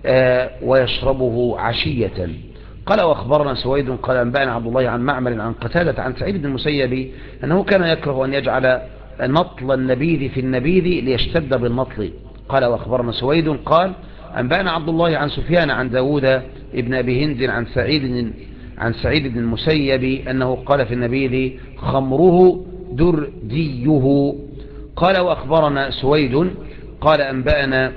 ويشربه عشية. قال وأخبرنا سويد قال أنبأنا عبد الله عن معمر عن قتادة عن سعيد بن المسيب أنه كان يكره أن يجعل نطل النبيذ في النبيذ ليشتد بالنطل. قال وأخبرنا سويد قال أنبأنا عبد الله عن سفيان عن داود ابن أبي هند عن سعيد بن المسيب أنه قال في النبيذ خمره درديه. قال وأخبرنا سويد قال أنبأنا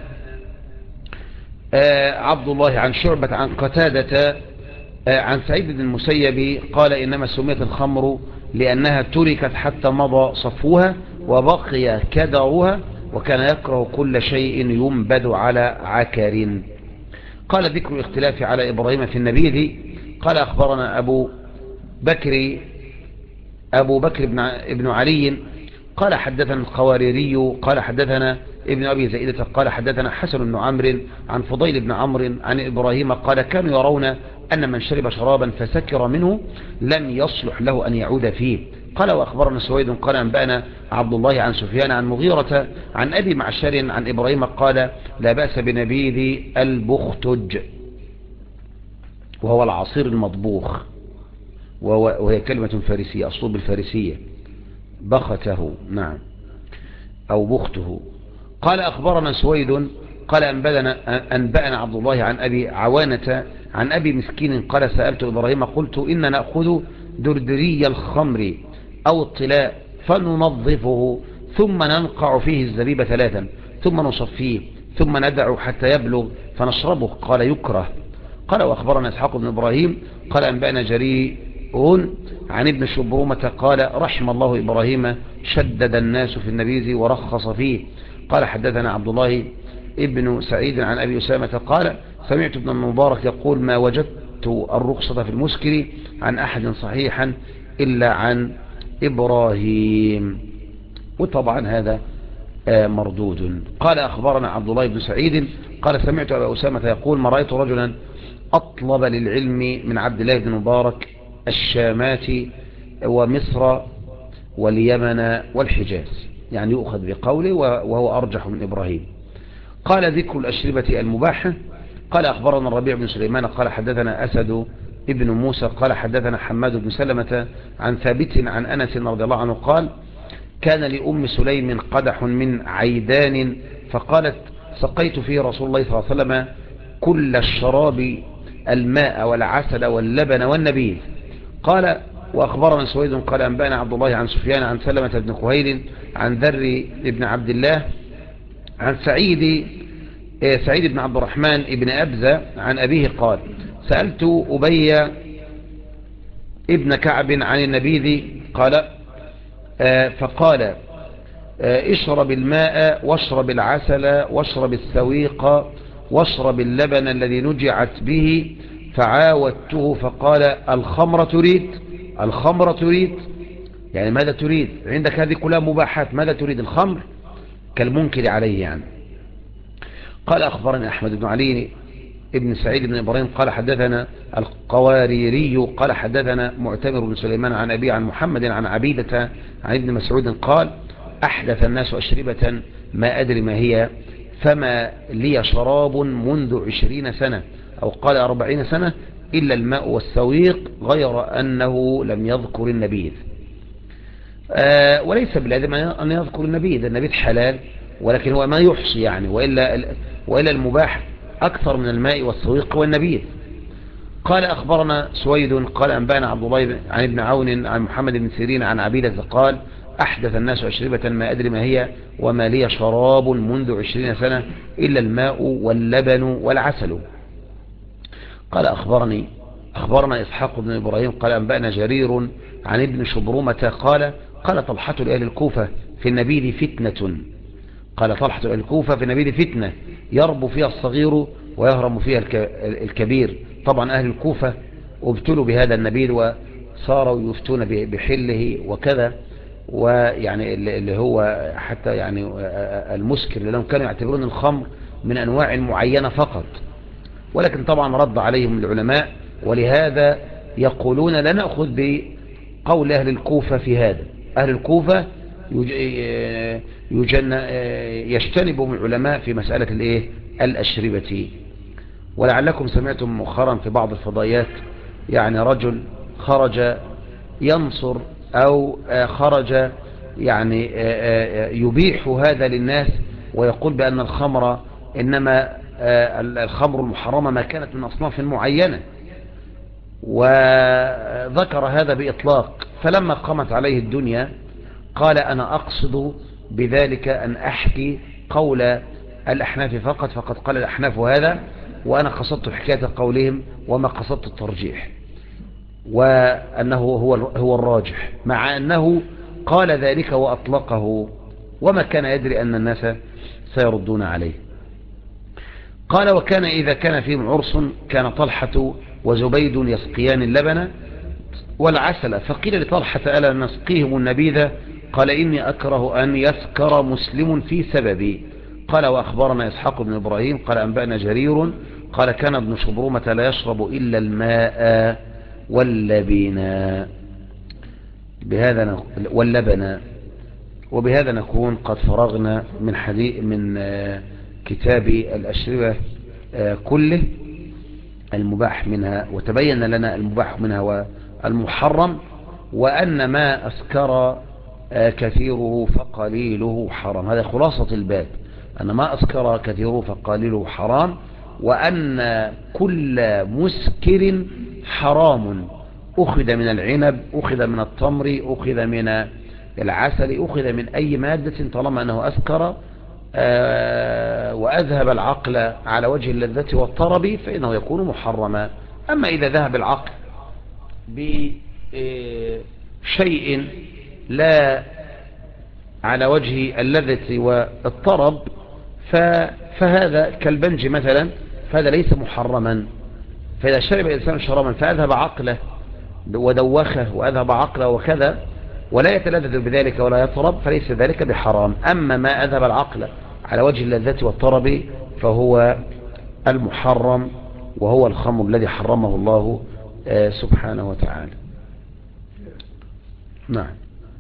عبد الله عن شعبة عن قتادة عن سعيد بن المسيب قال إنما سميت الخمر لأنها تركت حتى مضى صفوها وبقي كدرها وكان يكره كل شيء ينبذ على عكر. قال ذكر الاختلاف على إبراهيم في النبيذ قال أخبرنا أبو بكر بن علي قال حدثنا القواريري قال حدثنا ابن أبي زائدة قال حدثنا حسن بن عمرو عن فضيل بن عمرو عن إبراهيم قال كانوا يرون أن من شرب شرابا فسكر منه لم يصلح له أن يعود فيه. قال وأخبرنا سويد قال أنبأنا عبد الله عن سفيان عن مغيرة عن أبي معشر عن إبراهيم قال لا بأس بنبيذ البختج وهو العصير المطبوخ وهي كلمة فارسية أصلوب الفارسية بخته نعم أو بخته. قال أخبرنا سويد قال أنبأنا عبد الله عن أبي عوانة عن أبي مسكين قال سألت إبراهيم قلت إن نأخذ دردري الخمر أو الطلاء فننظفه ثم ننقع فيه الزبيب 3 ثم نصفيه ثم ندع حتى يبلغ فنشربه قال يكره. قال وأخبرنا إسحاق بن إبراهيم قال أنبأنا جريء عن ابن شبرومة قال رحم الله إبراهيم شدد الناس في النبيذ ورخص فيه. قال حدثنا عبد الله ابن سعيد عن أبي أسامة قال سمعت ابن المبارك يقول ما وجدت الرخصة في المسكر عن أحد صحيحا إلا عن إبراهيم، وطبعا هذا مردود. قال أخبرنا عبد الله بن سعيد قال سمعت أبا أسامة يقول ما رأيت رجلا أطلب للعلم من عبد الله بن مبارك الشامات ومصر واليمن والحجاز، يعني يؤخذ بقوله وهو أرجح من إبراهيم. قال ذكر الأشربة المباحة قال أخبرنا الربيع بن سليمان قال حدثنا أسد ابن موسى قال حدثنا حماد بن سلمة عن ثابت عن أنس رضي الله عنه قال كان لأم سليم قدح من عيدان فقالت سقيت فيه رسول الله صلى الله عليه وسلم كل الشراب الماء والعسل واللبن والنبيذ. قال وأخبرنا سويد قال أنبأنا عبد الله عن سفيان عن سلمة بن كهيل عن ذر بن عبد الله عن سعيد بن عبد الرحمن بن أبزة عن أبيه قال سألت أبي ابن كعب عن النبيذ قال فقال اشرب الماء واشرب العسل واشرب السويق واشرب اللبن الذي نجعت به، فعاودته فقال الخمر تريد يعني ماذا تريد؟ عندك هذه كلها مباحات، ماذا تريد؟ الخمر كالمنكر عليه يعني. قال أخبرني أحمد بن علي ابن سعيد بن إبراهيم قال حدثنا القواريري قال حدثنا معتمر بن سليمان عن أبي عن محمد عن عبيدة عن ابن مسعود قال أحدث الناس أشربة ما أدري ما هي، فما لي شراب منذ 20 سنة أو قال 40 سنة إلا الماء والسويق، غير أنه لم يذكر النبيذ. وليس باللازم أن يذكر النبيذ حلال، ولكن هو ما يحصي يعني، وإلا المباح أكثر من الماء والسويق والنبيذ. قال أخبرنا سويد قال أنبانا عبد الله عن ابن عون عن محمد بن سيرين عن عبيدة قال أحدث الناس أشربة ما أدري ما هي، وما لي شراب منذ 20 سنة إلا الماء واللبن والعسل. قال أخبرنا إسحاق بن إبراهيم قال أنبأنا جرير عن ابن شبرمة قال طلحة لأهل الكوفة في النبيذ فتنة. قال طلحة لأهل الكوفة في النبيذ فتنة يربو فيها الصغير ويهرم فيها الكبير. طبعا أهل الكوفة ابتلوا بهذا النبيذ وصاروا يفتون بحله وكذا، ويعني اللي هو حتى يعني المسكر لأنهم كانوا يعتبرون الخمر من أنواع معينة فقط، ولكن طبعا رد عليهم العلماء، ولهذا يقولون لا نأخذ بقول أهل الكوفة في هذا. أهل الكوفة يجتنبهم العلماء في مسألة الأشربة. ولعلكم سمعتم مؤخرا في بعض الفضائيات يعني رجل خرج ينصر أو خرج يعني يبيح هذا للناس ويقول بأن الخمر إنما الخمر المحرمة ما كانت من أصناف معينة، وذكر هذا بإطلاق. فلما قامت عليه الدنيا قال أنا أقصد بذلك أن أحكي قول الأحناف فقط، فقد قال الأحناف هذا وأنا قصدت حكاية قولهم وما قصدت الترجيح، وأنه هو الراجح، مع أنه قال ذلك وأطلقه وما كان يدري أن الناس سيردون عليه. قال وكان إذا كان فيهم عرس كان طلحة وزبيد يسقيان اللبن والعسل، فقيل لطلحة ألا نسقيهم النبيذ؟ قال إني أكره أن يسكر مسلم في سببي. قال وأخبرنا إسحاق بن إبراهيم قال أنبأنا جرير قال كان ابن شبرمة لا يشرب إلا الماء واللبن. وبهذا نكون قد فرغنا من كتاب الأشربة كله المباح منها، وتبين لنا المباح منها والمحرم، وأن ما أسكر كثيره فقليله حرام. هذا خلاصة الباب، أن ما أسكر كثيره فقليله حرام، وأن كل مسكر حرام، أخذ من العنب، أخذ من التمر، أخذ من العسل، أخذ من أي مادة طالما أنه أسكر وأذهب العقل على وجه اللذة والطرب فإنه يكون محرما. أما إذا ذهب العقل بشيء لا على وجه اللذة والطرب فهذا كالبنج مثلا، فهذا ليس محرما. فإذا شرب الإنسان شرابا فأذهب عقله ودوخه وأذهب عقله وكذا ولا يتلذذ بذلك ولا يطرب فليس ذلك بحرام. أما ما أذهب العقل على وجه اللذة والطرب فهو المحرم، وهو الخمر الذي حرمه الله سبحانه وتعالى. نعم.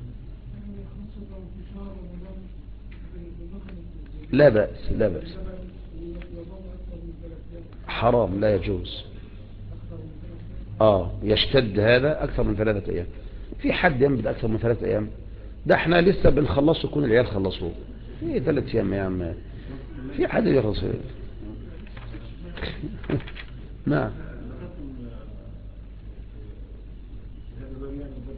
لا بأس حرام لا يجوز. يشتد هذا أكثر من 3 أيام. في حد ينبت أكثر من 3 أيام؟ ده احنا لسه بنخلصه يكون العيال خلصوه. ايه 3 أيام يا عم؟ في حد يخلصه؟ نعم.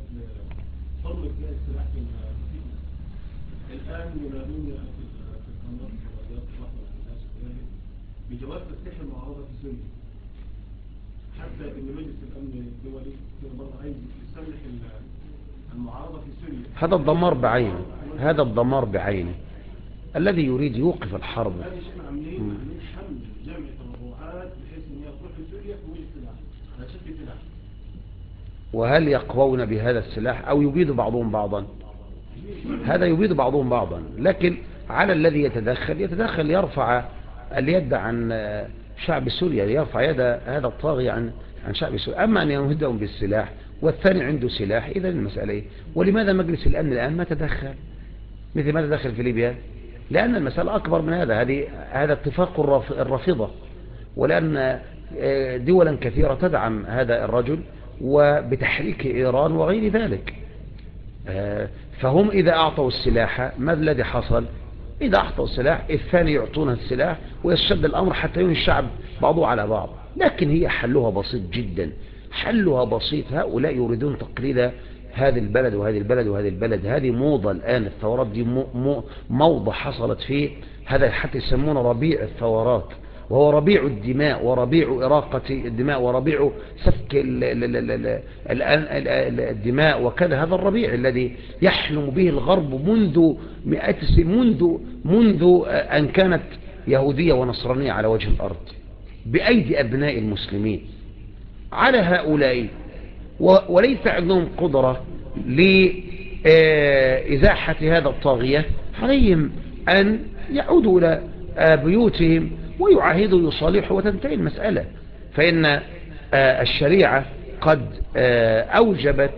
السني، حتى ان مجلس الامن الدولي برضه عايز يسمح المعارضه في سوريا. هذا الدمار بعينه، هذا الدمار بعينه الذي يريد يوقف الحرب. هذا شيء عاملين حمل جمع تبرعات بحيث ان هي تروح لسوريا بوجه سلاح، على شكل سلاح. وهل يقوون بهذا السلاح أو يبيد بعضهم بعضا؟ هذا يبيد بعضهم بعضا، لكن على الذي يتدخل يرفع اليد عن شعب سوريا، يرفع يد هذا الطاغي عن شعب سوريا. أما أن يمهدهم بالسلاح والثاني عنده سلاح، إذا المسألة إيه؟ ولماذا مجلس الأمن الآن ما تدخل مثل ما تدخل في ليبيا؟ لأن المسألة أكبر من هذا. هذا اتفاق الرافضة، ولأن دولا كثيرة تدعم هذا الرجل وبتحريك إيران وغير ذلك. فهم إذا أعطوا السلاح ما الذي حصل؟ إذا أعطوا السلاح الثاني يعطون السلاح ويشد الأمر حتى ينهي الشعب بعضه على بعض. لكن هي حلها بسيط جدا، حلها بسيط. هؤلاء يريدون تقليد هذه البلد وهذه البلد وهذه البلد. هذه موضة الآن، الثورات دي موضة حصلت فيه. هذا حتى يسمونه ربيع الثورات، وهو ربيع الدماء وربيع إراقة الدماء وربيع سفك الدماء وكذا. هذا الربيع الذي يحلم به الغرب منذ مئات السنين، منذ أن كانت يهودية ونصرانية على وجه الأرض بأيدي أبناء المسلمين. على هؤلاء وليس عندهم قدرة لإزاحة هذا الطاغية، عليهم أن يعودوا إلى بيوتهم ويعاهدوا يصالحوا وتنتهي المسألة. فإن الشريعة قد أوجبت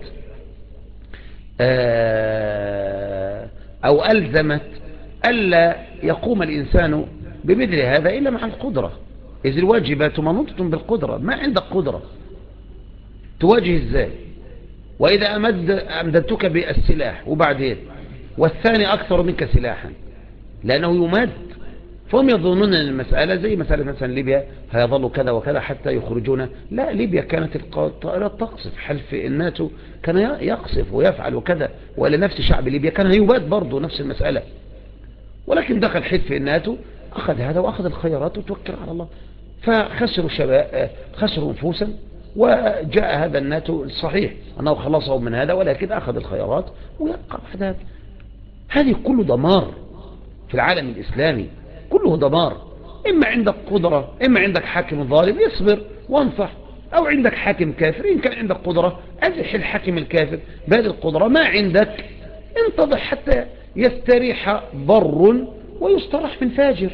أو ألزمت ألا يقوم الإنسان بمثل هذا إلا مع القدرة، إذ الواجبات منوطة بالقدرة. ما عندك قدرة تواجه إزاي؟ وإذا أمددتك بالسلاح وبعدين والثاني أكثر منك سلاحا لأنه يمد، فهم يظنون أن المسألة زي مسألة مثلا ليبيا هيظلوا كذا وكذا حتى يخرجون. لا، ليبيا كانت الطائرات تقصف، حلف الناتو كان يقصف ويفعل وكذا، وإلى نفس شعب ليبيا كان هيباد برضه نفس المسألة. ولكن دخل حلف الناتو، أخذ هذا وأخذ الخيارات وتوكل على الله، فخسروا شباب، خسروا نفوسا. وجاء هذا الناتو الصحيح أنه خلصهم من هذا، ولكن أخذ الخيارات ويبقى بعد هذا. هذه كله دمار في العالم الإسلامي، كله دمار. إما عندك قدرة، إما عندك حاكم ظالم يصبر وانصح، أو عندك حاكم كافر. إن كان عندك قدرة أزح الحاكم الكافر بهذه القدرة، ما عندك انتظر حتى يستريح ضر ويستراح من فاجر،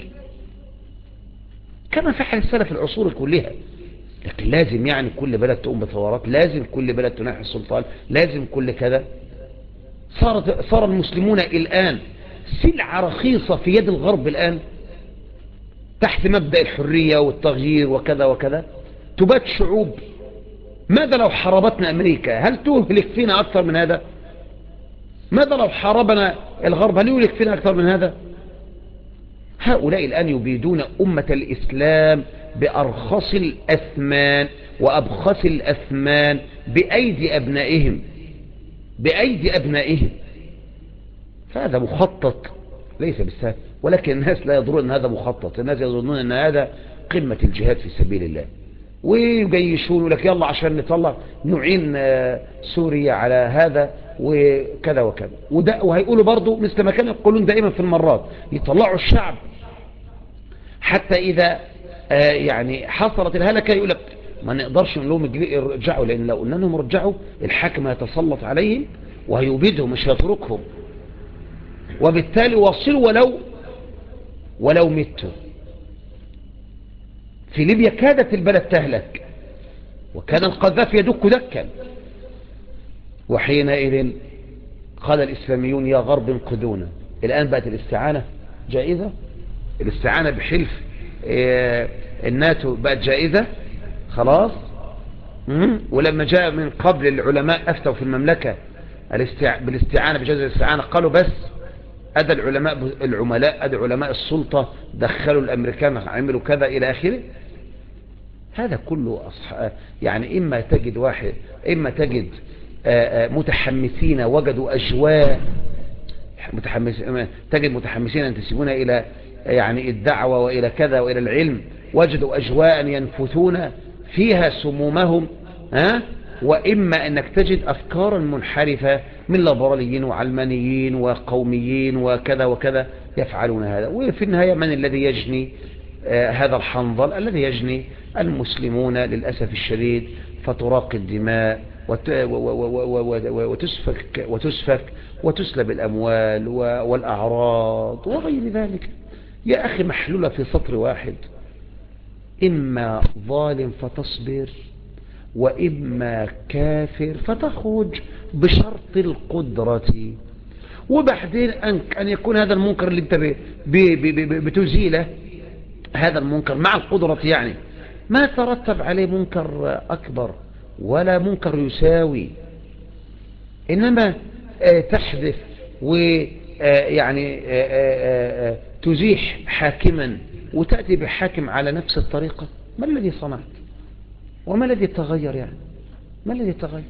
كما فعل السلف العصور كلها. لكن لازم يعني كل بلد تقوم بثورات، لازم كل بلد تناحي السلطان، لازم كل كذا. صار المسلمون الآن سلعة رخيصة في يد الغرب الآن، تحت مبدأ الحرية والتغيير وكذا وكذا. تبات شعوب. ماذا لو حاربتنا أمريكا؟ هل تهلك فينا أكثر من هذا؟ ماذا لو حاربنا الغرب؟ هل يهلك فينا أكثر من هذا؟ هؤلاء الآن يبيدون أمة الإسلام بأرخص الأثمان وأبخس الأثمان بأيدي أبنائهم، بأيدي أبنائهم. فهذا مخطط ليس بالسهل، ولكن الناس لا يظنون أن هذا مخطط. الناس يظنون أن هذا قمة الجهاد في سبيل الله، ويجيشون لك يلا عشان نطلع نعين سوريا على هذا وكذا وكذا. وهيقولوا برضو مثل ما كانوا يقولون دائما في المرات، يطلعوا الشعب حتى إذا يعني حصلت الهلكة يقول لك ما نقدرش نقول لهم يرجعوا، لأن لو قلنا لهم رجعوا الحاكم هيتسلط عليهم وهيبيدهم مش هيتركهم، وبالتالي وصلوا ولو متوا. في ليبيا كادت البلد تهلك، وكان القذافي يدك دكا. وحينئذ قال الإسلاميون يا غرب انقذونا. الآن بقت الاستعانة جائزة، الاستعانة بحلف الناتو بقت جائزة خلاص. ولما جاء من قبل العلماء أفتوا في المملكة بالاستعانة بجائزة الاستعانة، قالوا بس أدى العملاء أدى علماء السلطة دخلوا الأمريكان عملوا كذا إلى آخره. هذا كله يعني إما تجد متحمسين وجدوا أجواء تجد متحمسين ينتسبون إلى يعني الدعوة وإلى كذا وإلى العلم، وجدوا أجواء ينفثون فيها سمومهم، وإما أنك تجد أفكارا منحرفة من ليبراليين وعلمانيين وقوميين وكذا وكذا يفعلون هذا. وفي النهاية من الذي يجني هذا الحنظل؟ الذي يجني المسلمون للأسف الشديد، فتراق الدماء وتسفك وتسلب الأموال والأعراض وغير ذلك. يا أخي محلولة في سطر واحد: إما ظالم فتصبر، وإما كافر فتخرج بشرط القدرة. وبعدين أن يكون هذا المنكر اللي انت بتزيله، هذا المنكر مع القدرة، يعني ما ترتب عليه منكر أكبر ولا منكر يساوي، إنما تحذف ويعني تزيح حاكما وتأتي بحاكم على نفس الطريقة. ما الذي صنعت وما الذي تغير؟ يعني ما الذي تغير؟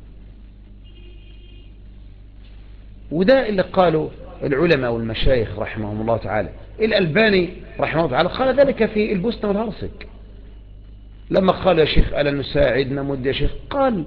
وده اللي قالوا العلماء والمشايخ رحمهم الله تعالى. الألباني رحمه الله تعالى قال ذلك في البوسنة والهرسك لما قال: يا شيخ ألا نساعد نمد يا شيخ؟ قال: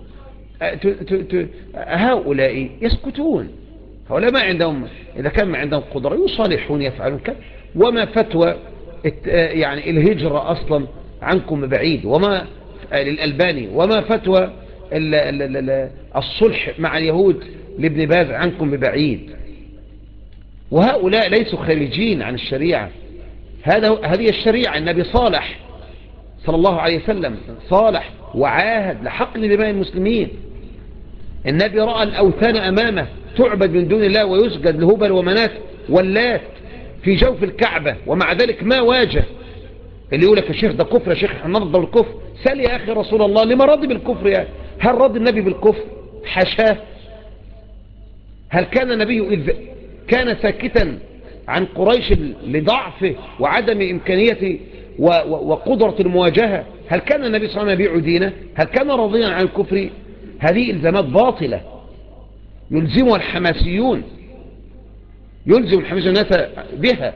هؤلاء يسكتون، هؤلاء ما عندهم، إذا كان ما عندهم قدرة يصالحون يفعلون كذا، وما فتوى يعني الهجرة أصلا عنكم بعيد، وما للألباني، وما فتوى الصلح مع اليهود لابن باز عنكم ببعيد. وهؤلاء ليسوا خارجين عن الشريعة، هذه الشريعة. النبي صالح صلى الله عليه وسلم، صالح وعاهد لحقن دماء المسلمين. النبي رأى الأوثان أمامه تعبد من دون الله ويسجد لهبل ومنات واللات في جوف الكعبة، ومع ذلك ما واجه. اللي يقول لك: يا شيخ ده كفر، يا شيخ احنا نرضى بالكفر. سأل يا أخي رسول الله لما رضي بالكفر؟ يعني هل رضي النبي بالكفر؟ حشاه. هل كان النبي إذ كان ساكتا عن قريش لضعفه وعدم إمكانية وقدرة المواجهة؟ هل كان النبي صلى الله عليه وسلم يبيع دينه؟ هل كان راضيا عن الكفر؟ هذه إلزامات باطلة يلزمها الحماسيون، يلزم الحماسيون الناس بها.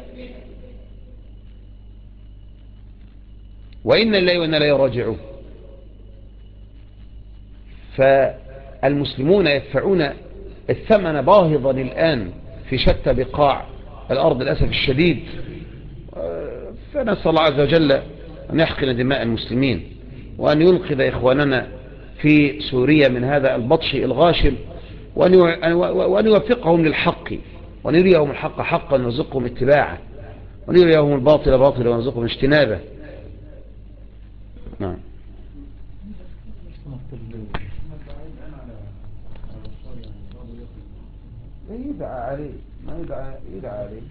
وإن الله وإن لا يراجعون. فالمسلمون يدفعون الثمن باهظا الآن في شتى بقاع الأرض للأسف الشديد. فنسأل الله عز وجل أن يحقن دماء المسلمين، وأن ينقذ إخواننا في سوريا من هذا البطش الغاشم، وأن يوفقهم للحق، وأن يريهم الحق حقا ونرزقهم اتباعه، وأن يريهم الباطل باطلا ونرزقهم اجتنابه. نعم. يدعى عليه، ما يدعى عليه.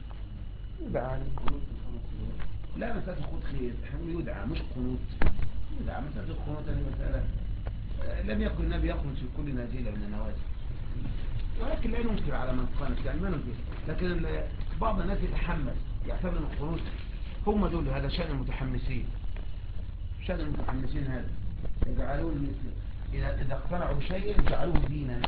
لا، مسألة خذ خير، يدعى مش قنوت. يدعى مسألة القنوت هذه مسألة لم يكن النبي يقنط في كل نازلة من النوازل، ولكن لا ننكر على من قنط، يعني ما ننكر، لكن بعض الناس يتحمس يعتبر ان القنوت هم دول. هذا شأن المتحمسين، شأن المتحمسين هذا يجعلون إذا اقتنعوا بشيء جعلوه دينا،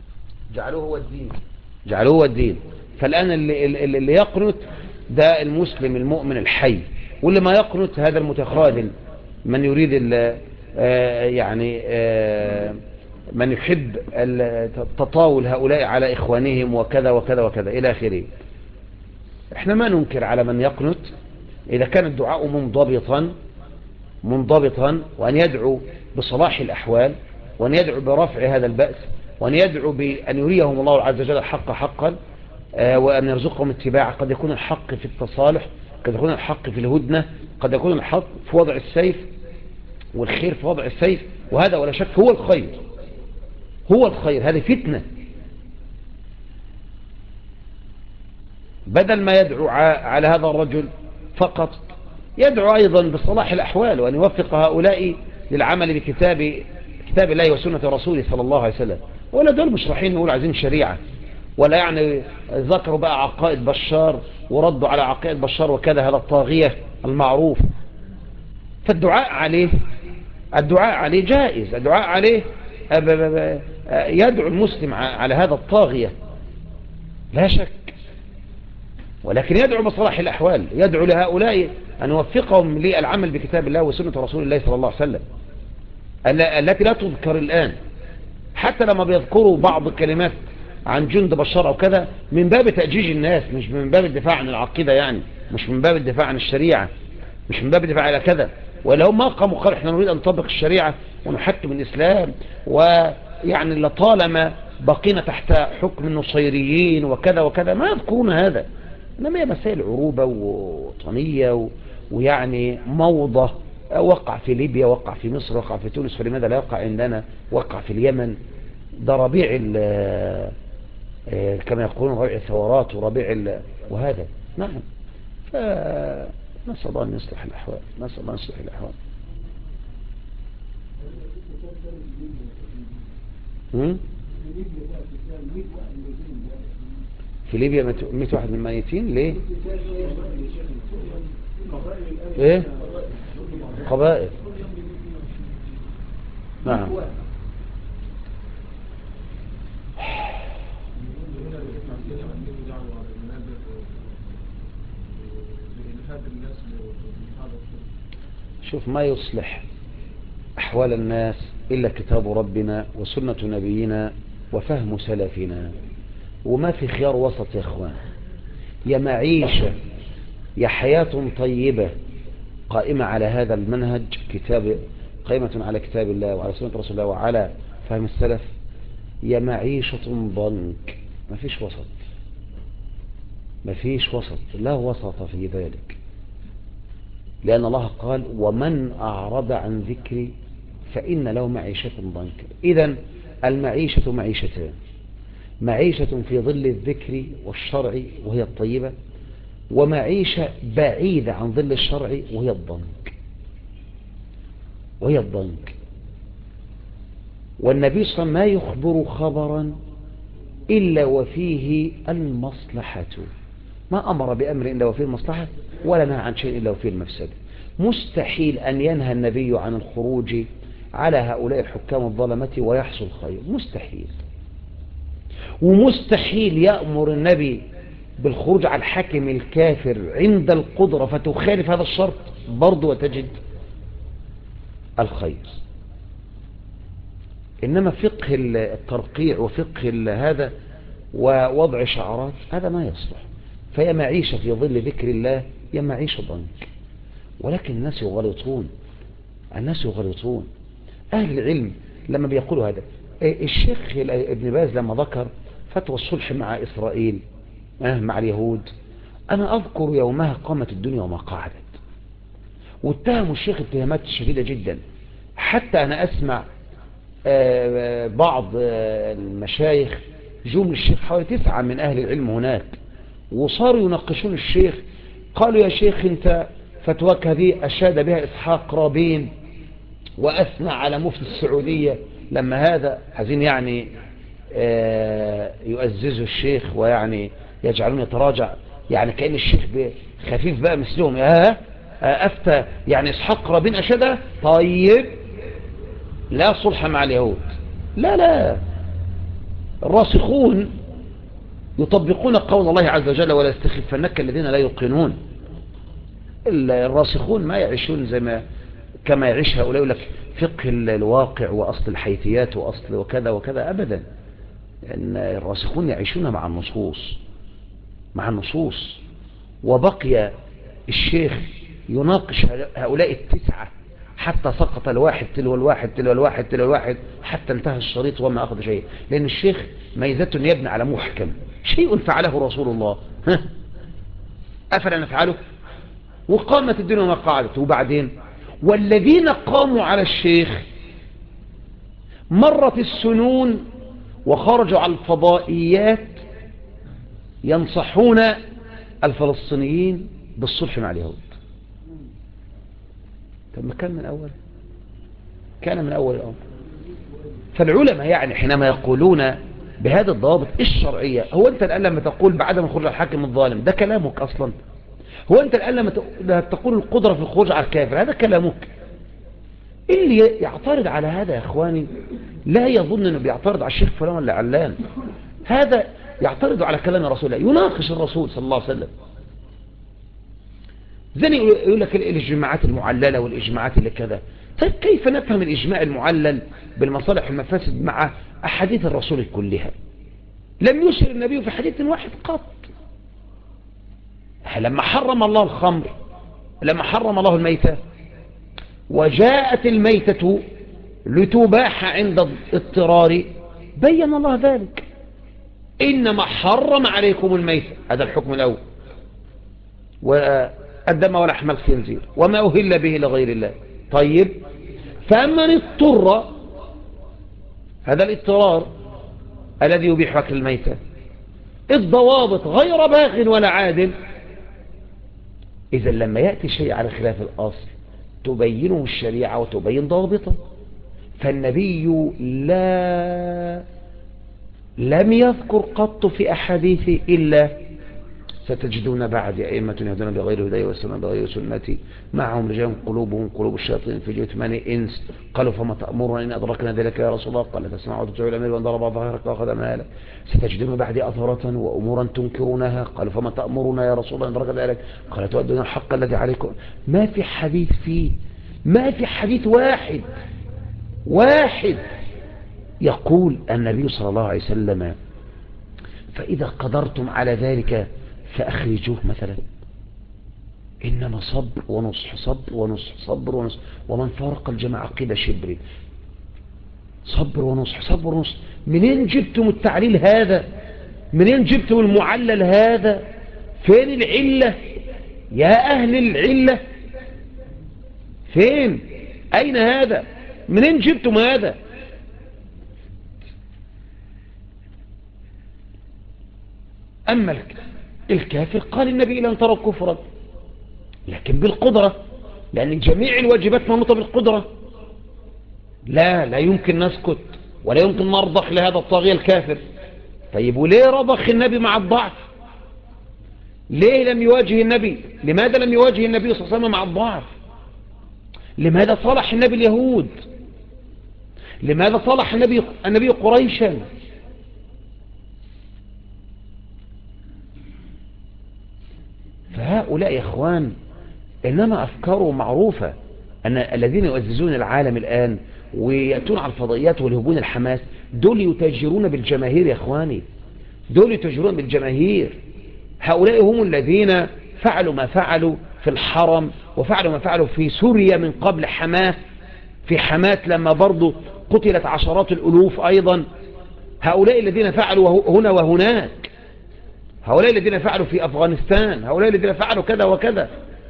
جعلوه هو الدين. فالآن اللي يقنط ده المسلم المؤمن الحي، واللي ما يقنط هذا المتخاذل من يريد يعني من يحب تطاول هؤلاء على إخوانهم وكذا وكذا وكذا إلى آخره. احنا ما ننكر على من يقنط إذا كان الدعاء منضبطا، وأن يدعو بصلاح الأحوال، وأن يدعو برفع هذا البأس، وأن يدعو بأن يريهم الله عز وجل الحق حقا، وأن يرزقهم اتباعه. قد يكون الحق في التصالح، قد يكون الحق في الهدنة، قد يكون الحق في وضع السيف والخير في وضع السيف، وهذا ولا شك هو الخير. هذه فتنة. بدل ما يدعو على هذا الرجل فقط، يدعو أيضا بصلاح الأحوال، وأن يوفق هؤلاء للعمل بكتاب الله وسنة رسوله صلى الله عليه وسلم. ولا دول مش رايحين نقول عايزين شريعة، ولا يعني ذكروا بقى عقائد بشار وردوا على عقائد بشار وكذا، هذا الطاغية المعروف. فالدعاء عليه جائز، الدعاء عليه يدعو المسلم على هذا الطاغية لا شك. ولكن يدعو بصلاح الأحوال، يدعو لهؤلاء أن يوفقهم للعمل بكتاب الله وسنة رسول الله صلى الله عليه وسلم التي لا تذكر الآن. حتى لما بيذكروا بعض الكلمات عن جند بشار أو كذا من باب تأجيج الناس، مش من باب الدفاع عن العقيدة، يعني مش من باب الدفاع عن الشريعة، مش من باب الدفاع على كذا. ولا هم قاموا قالوا احنا نريد أن نطبق الشريعة ونحكم الإسلام، ويعني لطالما بقينا تحت حكم النصيريين وكذا وكذا، ما يذكرون هذا. إنما هي مسائل عروبة وطنية ويعني موضة. وقع في ليبيا، وقع في مصر، وقع في تونس، فلماذا لا يقع عندنا؟ وقع في اليمن. ده ربيع كما يقولون ربيع الثورات وربيع وهذا. نعم. نسأل الله أن يصلح الأحوال، نسأل الله أن يصلح الأحوال. في ليبيا 100 واحد من الميتين ليه؟ ايه؟ قبائل. نعم. شوف، ما يصلح أحوال الناس إلا كتاب ربنا وسنة نبينا وفهم سلفنا، وما في خيار وسط يا أخوان. يا معيشة، يا حياة طيبة قائمة على هذا المنهج، قائمة على كتاب الله وعلى سنة رسول الله وعلى فهم السلف، يا معيشة ضنك. ما فيش وسط، ما فيش وسط، لا وسط في ذلك. لأن الله قال ومن أعرض عن ذكري فإن له معيشة ضنكا. إذن المعيشة معيشتان: معيشة في ظل الذكر والشرع وهي الطيبة، ومعيشة بعيدة عن ظل الشرع وهي الضنك، وهي الضنك. والنبي صلى الله عليه وسلم ما يخبر خبرا إلا وفيه المصلحة، ما أمر بأمر إلا وفيه المصلحة، ولا نهى عن شيء إلا وفيه المفسدة. مستحيل أن ينهى النبي عن الخروج على هؤلاء الحكام الظلمة ويحصل خير، مستحيل. ومستحيل يأمر النبي بالخروج على الحاكم الكافر عند القدرة فتخالف هذا الشرط برضو وتجد الخير. إنما فقه الترقيع وفقه هذا ووضع شعارات هذا ما يصلح. فهي معيشة في ظل ذكر الله، هي معيشة ضنك. ولكن الناس يغلطون، الناس يغلطون. أهل العلم لما بيقولوا هذا، الشيخ ابن باز لما ذكر فتوى الصلح مع إسرائيل مع اليهود، أنا أذكر يومها قامت الدنيا وما قعدت، واتهموا الشيخ اتهامات شديدة جدا. حتى أنا أسمع بعض المشايخ جم للشيخ، حوالي 9 من أهل العلم هناك، وصاروا يناقشون الشيخ. قالوا يا شيخ أنت فتواك هذه أشاد بها إسحاق رابين وأثنى على مفتي السعودية، لما هذا عايزين يعني يؤززوا الشيخ ويعني يجعلون يتراجع، يعني كأن الشيخ خفيف بقى مثلهم. أفتى يعني إسحاق رابين أشادها، طيب لا صلح مع اليهود. لا لا، الراسخون يطبقون قول الله عز وجل ولا يستخفنك الذين لا يوقنون. الراسخون ما يعيشون كما يعيش هؤلاء، يقول لك فقه الواقع وأصل الحيثيات وأصل وكذا وكذا، أبدا. إن الراسخون يعيشون مع النصوص، مع النصوص. وبقي الشيخ يناقش هؤلاء 9 حتى سقط الواحد تلو الواحد تلو الواحد تلو الواحد، حتى انتهى الشريط وما أخذ شيء. لأن الشيخ ميزته يبني على محكم، شيء فعله رسول الله أفلا نفعله؟ وقامت الدنيا وما قعدت. وبعدين والذين قاموا على الشيخ مرت السنون وخرجوا على الفضائيات ينصحون الفلسطينيين بالصلح مع اليهود. طب ما كان من أول، كان من أول الأمر. فالعلماء يعني حينما يقولون بهذه الضوابط الشرعية، هو أنت الآن لما تقول بعدم الخروج على الحاكم الظالم ده كلامك أصلا؟ هو أنت الآن لما تقول القدرة في الخروج على الكافر هذا كلامك؟ اللي يعترض على هذا يا إخواني لا يظن أنه بيعترض على الشيخ فلان ولا علان، هذا يعترض على كلام رسول الله، يناقش الرسول صلى الله عليه وسلم. زي يقول لك الإجماعات المعللة والإجماعات اللي كذا. طيب كيف نفهم الإجماع المعلل بالمصالح والمفاسد مع أحاديث الرسول كلها؟ لم يشر النبي في حديث واحد قط. لما حرم الله الخمر، لما حرم الله الميتة، وجاءت الميتة لتباح عند اضطرار، بين الله ذلك. إنما حرم عليكم الميتة، هذا الحكم الأول، والدم ولحم الخنزير وما أهل به لغير الله. طيب فمن اضطر، هذا الاضطرار الذي يبيح أكل الميتة، الضوابط غير باغ ولا عادل. إذا لما يأتي شيء على خلاف الأصل تبينه الشريعة وتبين ضوابطه. فالنبي لم يذكر قط في أحاديثه إلا ستجدون بعد أئمة يهدون بغير هداي ويسرون بغير سنتي معهم رجال قلوبهم قلوب الشياطين في جثمان إنس قالوا فما تأمرنا إن أدركنا ذلك يا رسول الله؟ قال تسمعوا وتطيعوا الأمير وأن ضرب ظهرك وأخذ مالك. ستجدون بعد أثرة وأمورا تنكرونها. قالوا فما تأمرنا يا رسول الله إن أدرك ذلك؟ قال تؤدون الحق الذي عليكم. ما في حديث فيه، ما في حديث واحد يقول النبي صلى الله عليه وسلم فإذا قدرتم على ذلك فأخرجوه مثلا. إنما صبر ونصح، صبر ونصح، صبر ونصح، ومن فارق الجماعة قيل شبر. صبر ونصح، صبر ونصح. منين جبتم التعليل هذا؟ منين جبتم المعلل هذا؟ فين العلة يا أهل العلة؟ فين؟ أين هذا؟ منين جبتم هذا؟ أما الكافر قال النبي لن تروا كفرا، لكن بالقدرة، لأن جميع الواجبات منوطة بالقدرة. لا يمكن نسكت ولا يمكن نرضخ لهذا الطاغية الكافر. طيب وليه رضخ النبي مع الضعف؟ ليه لم يواجه النبي؟ لماذا لم يواجه النبي صلى الله عليه وسلم مع الضعف؟ لماذا صالح النبي اليهود؟ لماذا صالح النبي قريشا؟ فهؤلاء يا إخوان إنما أفكارهم معروفة. أن الذين يؤززون العالم الآن ويأتون على الفضائيات والهجون الحماس دول يتاجرون بالجماهير يا إخواني، دول يتاجرون بالجماهير. هؤلاء هم الذين فعلوا ما فعلوا في الحرم، وفعلوا ما فعلوا في سوريا من قبل حماس، في حماس لما برضو قتلت عشرات الألوف أيضا. هؤلاء الذين فعلوا هنا وهناك، هؤلاء الذين فعلوا في أفغانستان، هؤلاء الذين فعلوا كذا وكذا،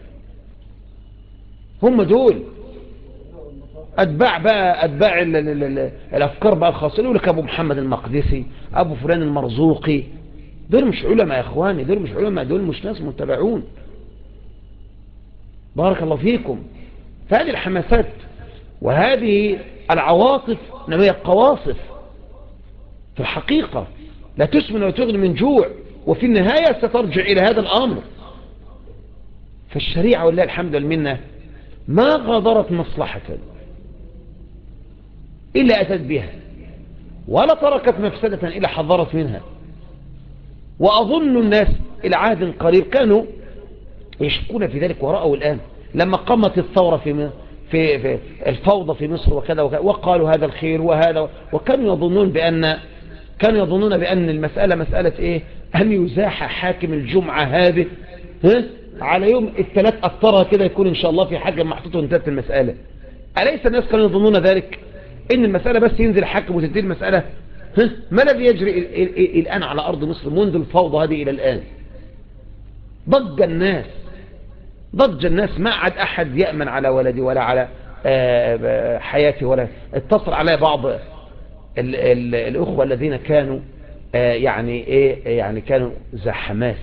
هم دول أتباع الأفكار بقى الخاصة. يقول لك أبو محمد المقدسي، أبو فلان المرزوقي. دول مش علماء يا إخواني، دول مش علماء، دول مش ناس متبعون. بارك الله فيكم. فهذه الحماسات وهذه العواطف إنما هي قواصف في الحقيقة لا تسمن وتغني من جوع، وفي النهاية سترجع إلى هذا الأمر. فالشريعة والله الحمد والمنة ما غادرت مصلحة إلا أتت بها، ولا تركت مفسدة إلا حذرت منها. وأظن الناس إلى عهد قريب كانوا يشكون في ذلك ورأوا الآن لما قامت الثورة في الفوضى في مصر وكذا وقالوا هذا الخير وهذا، وكانوا يظنون بأن المسألة مسألة إيه؟ أن يزاح حاكم الجمعة هذه على يوم الثلاث أفطرها كده يكون إن شاء الله في حاجة محطوطة وانتهت المسألة. أليس الناس كانوا يظنون ذلك؟ إن المسألة بس ينزل حاكم وتنتهي المسألة. ما الذي يجري الآن على أرض مصر منذ الفوضى هذه إلى الآن؟ ضج الناس، ما عاد أحد يأمن على ولدي ولا على حياتي. ولا اتصل علي بعض الأخوة الذين كانوا يعني كانوا ذا حماس،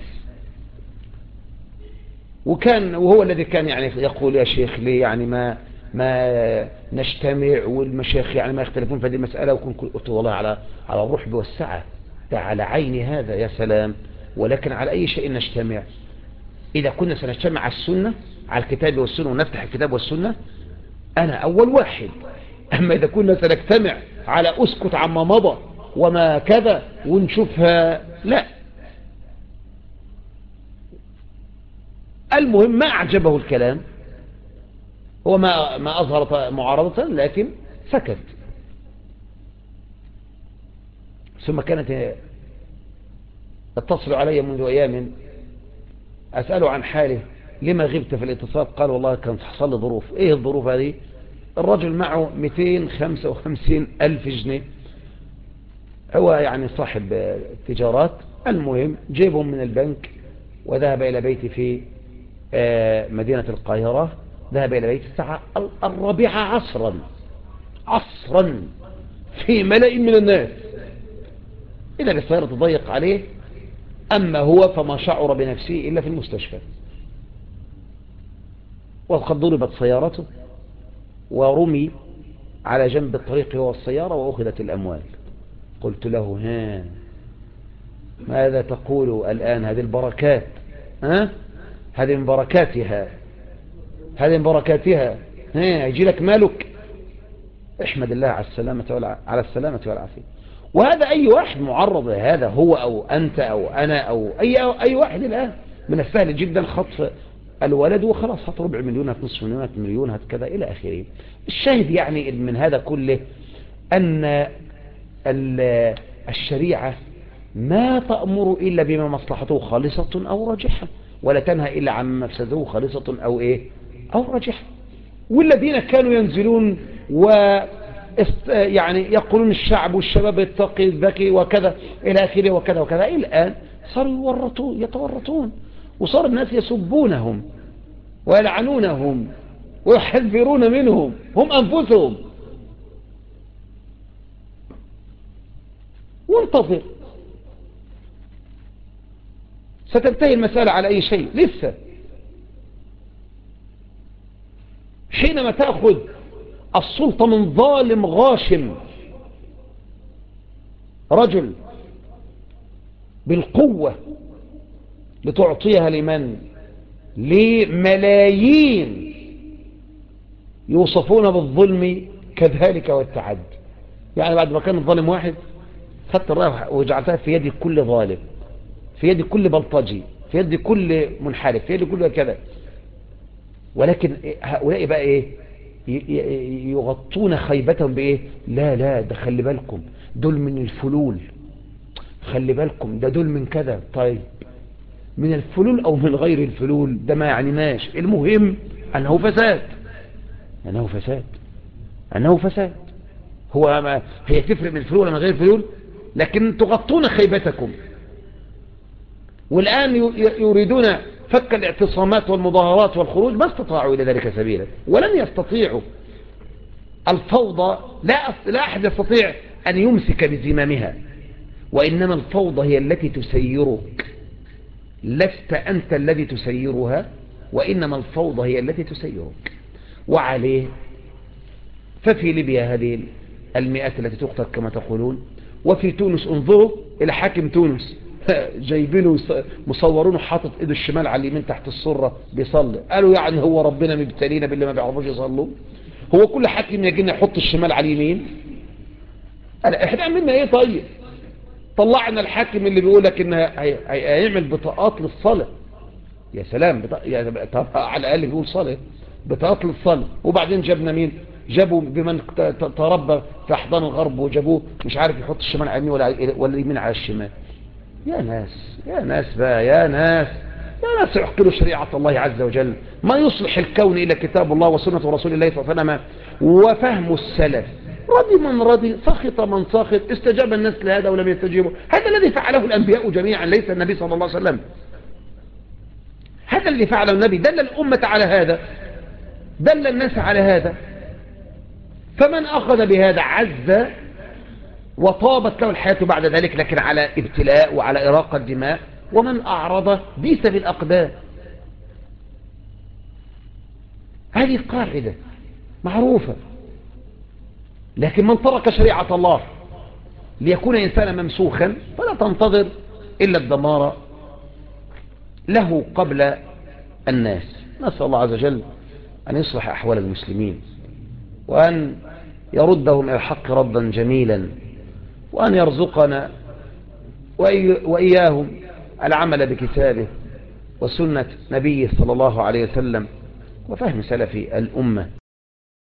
وهو الذي كان يعني يقول يا شيخ ليه يعني ما نجتمع والمشايخ يعني ما يختلفون في هذه المسألة. قلت والله على الرحب والسعة، ده على عين هذا يا سلام. ولكن على أي شيء نجتمع؟ إذا كنا سنجتمع على السنة، على الكتاب والسنة، ونفتح الكتاب والسنة، أنا أول واحد. أما إذا كنا سنجتمع على أسكت عما مضى وما كذا ونشوفها، لا. المهم ما أعجبه الكلام، هو ما أظهر معارضة لكن سكت. ثم كانت تتصل علي منذ أيام أسأله عن حاله، لما غبت في الاتصال؟ قال والله كانت حصل لي ظروف. ايه الظروف هذه؟ الرجل معه 255 ألف جنيه، هو يعني صاحب تجارات. المهم جيبهم من البنك وذهب إلى بيتي في مدينة القاهرة. ذهب إلى بيتي الساعة 4 عصرا في ملأ من الناس، إذا بالسيارة تضيق عليه. أما هو فما شعر بنفسه إلا في المستشفى، وقد ضربت سيارته ورمي على جنب الطريق هو السيارة وأخذت الأموال. قلت له ها ماذا تقول الآن؟ هذه البركات، ها هذه من بركاتها، هذه من بركاتها، ها يجي لك مالك، احمد الله على السلامة والعافية. وهذا أي واحد معرض لهذا، هو أو أنت أو أنا أو أي واحد الآن. من السهل جدا خطف الولد وخلاص، هات ربع مليون، هات نصف مليون، هات مليون، هات كذا إلى آخره. الشاهد يعني من هذا كله أن الشريعة ما تأمر إلا بما مصلحته خالصة أو راجحة، ولا تنهى إلا عن مفسده خالصة أو إيه أو راجحة. والذين كانوا ينزلون يعني يقولون الشعب والشباب التقي الذكي وكذا إلى آخره وكذا وكذا، الآن صاروا يتورطون، وصار الناس يسبونهم ويلعنونهم ويحذرون منهم هم أنفسهم. وانتظر، ستنتهي المسألة على أي شيء لسه. حينما تأخذ السلطة من ظالم غاشم، رجل بالقوة، لتعطيها لمن؟ لملايين يوصفون بالظلم كذلك والتعد. يعني بعد ما كان الظالم واحد، خدت الراية وجعلتها في يد كل ظالم، في يد كل بلطجي، في يد كل منحرف، في يد كل كذا. ولكن هؤلاء بقى ايه؟ يغطون خيبتهم بايه؟ لا ده خلي بالكم دول من الفلول، خلي بالكم ده دول من كذا. طيب من الفلول او من غير الفلول ده ما يعنيناش، المهم انه فساد، انه فساد. هو ما هي تفرق من الفلول ولا من غير الفلول؟ لكن تغطون خيبتكم. والآن يريدون فك الاعتصامات والمظاهرات والخروج، ما استطاعوا إلى ذلك سبيلا ولن يستطيعوا. الفوضى لا أحد يستطيع أن يمسك بزمامها، وإنما الفوضى هي التي تسيرك، لست أنت الذي تسيرها، وإنما الفوضى هي التي تسيرك. وعليه ففي ليبيا هذه المئات التي تقتل كما تقولون، وفي تونس انظروا إلى حاكم تونس جايبينه مصورونه حاطط ايده الشمال على اليمين تحت السرة بيصلي. قالوا يعني هو ربنا مبتلينا باللي ما بيعرفوش يصلوا؟ هو كل حاكم يجينا يحط الشمال على اليمين؟ احنا عملنا ايه؟ طيب طلعنا الحاكم اللي بيقولك ان هيعمل بطاقات للصلاة. يا سلام، طب على الاقل بيقول صلاة، بطاقات للصلاة. وبعدين جابنا مين؟ جابوا بمن تربى في احضان الغرب، وجابوه مش عارف يحط الشمال على اليمين ولا اليمين على الشمال. يا ناس بقى، يا ناس اعقلوا شريعة الله عز وجل. ما يصلح الكون إلى كتاب الله وسنة رسول الله صلى الله عليه وسلم وفهم السلف. رضي من رضي، سخط من سخط، استجاب الناس لهذا ولم يستجيبوا. هذا الذي فعله الأنبياء جميعا، ليس النبي صلى الله عليه وسلم. هذا الذي فعله النبي، دل الأمة على هذا، دل الناس على هذا. فمن أخذ بهذا عز وطابت له الحياة بعد ذلك، لكن على ابتلاء وعلى إراقة دماء. ومن أعرض بيس بالأقدام. هذه قاعدة معروفة. لكن من ترك شريعة الله ليكون إنسانا ممسوخا فلا تنتظر إلا الدمار له قبل الناس. نسأل الله عز وجل أن يصلح أحوال المسلمين، وأن يردهم إلى الحق ردا جميلا، وأن يرزقنا وإياهم العمل بكتابه وسنة نبيه صلى الله عليه وسلم وفهم سلف الأمة.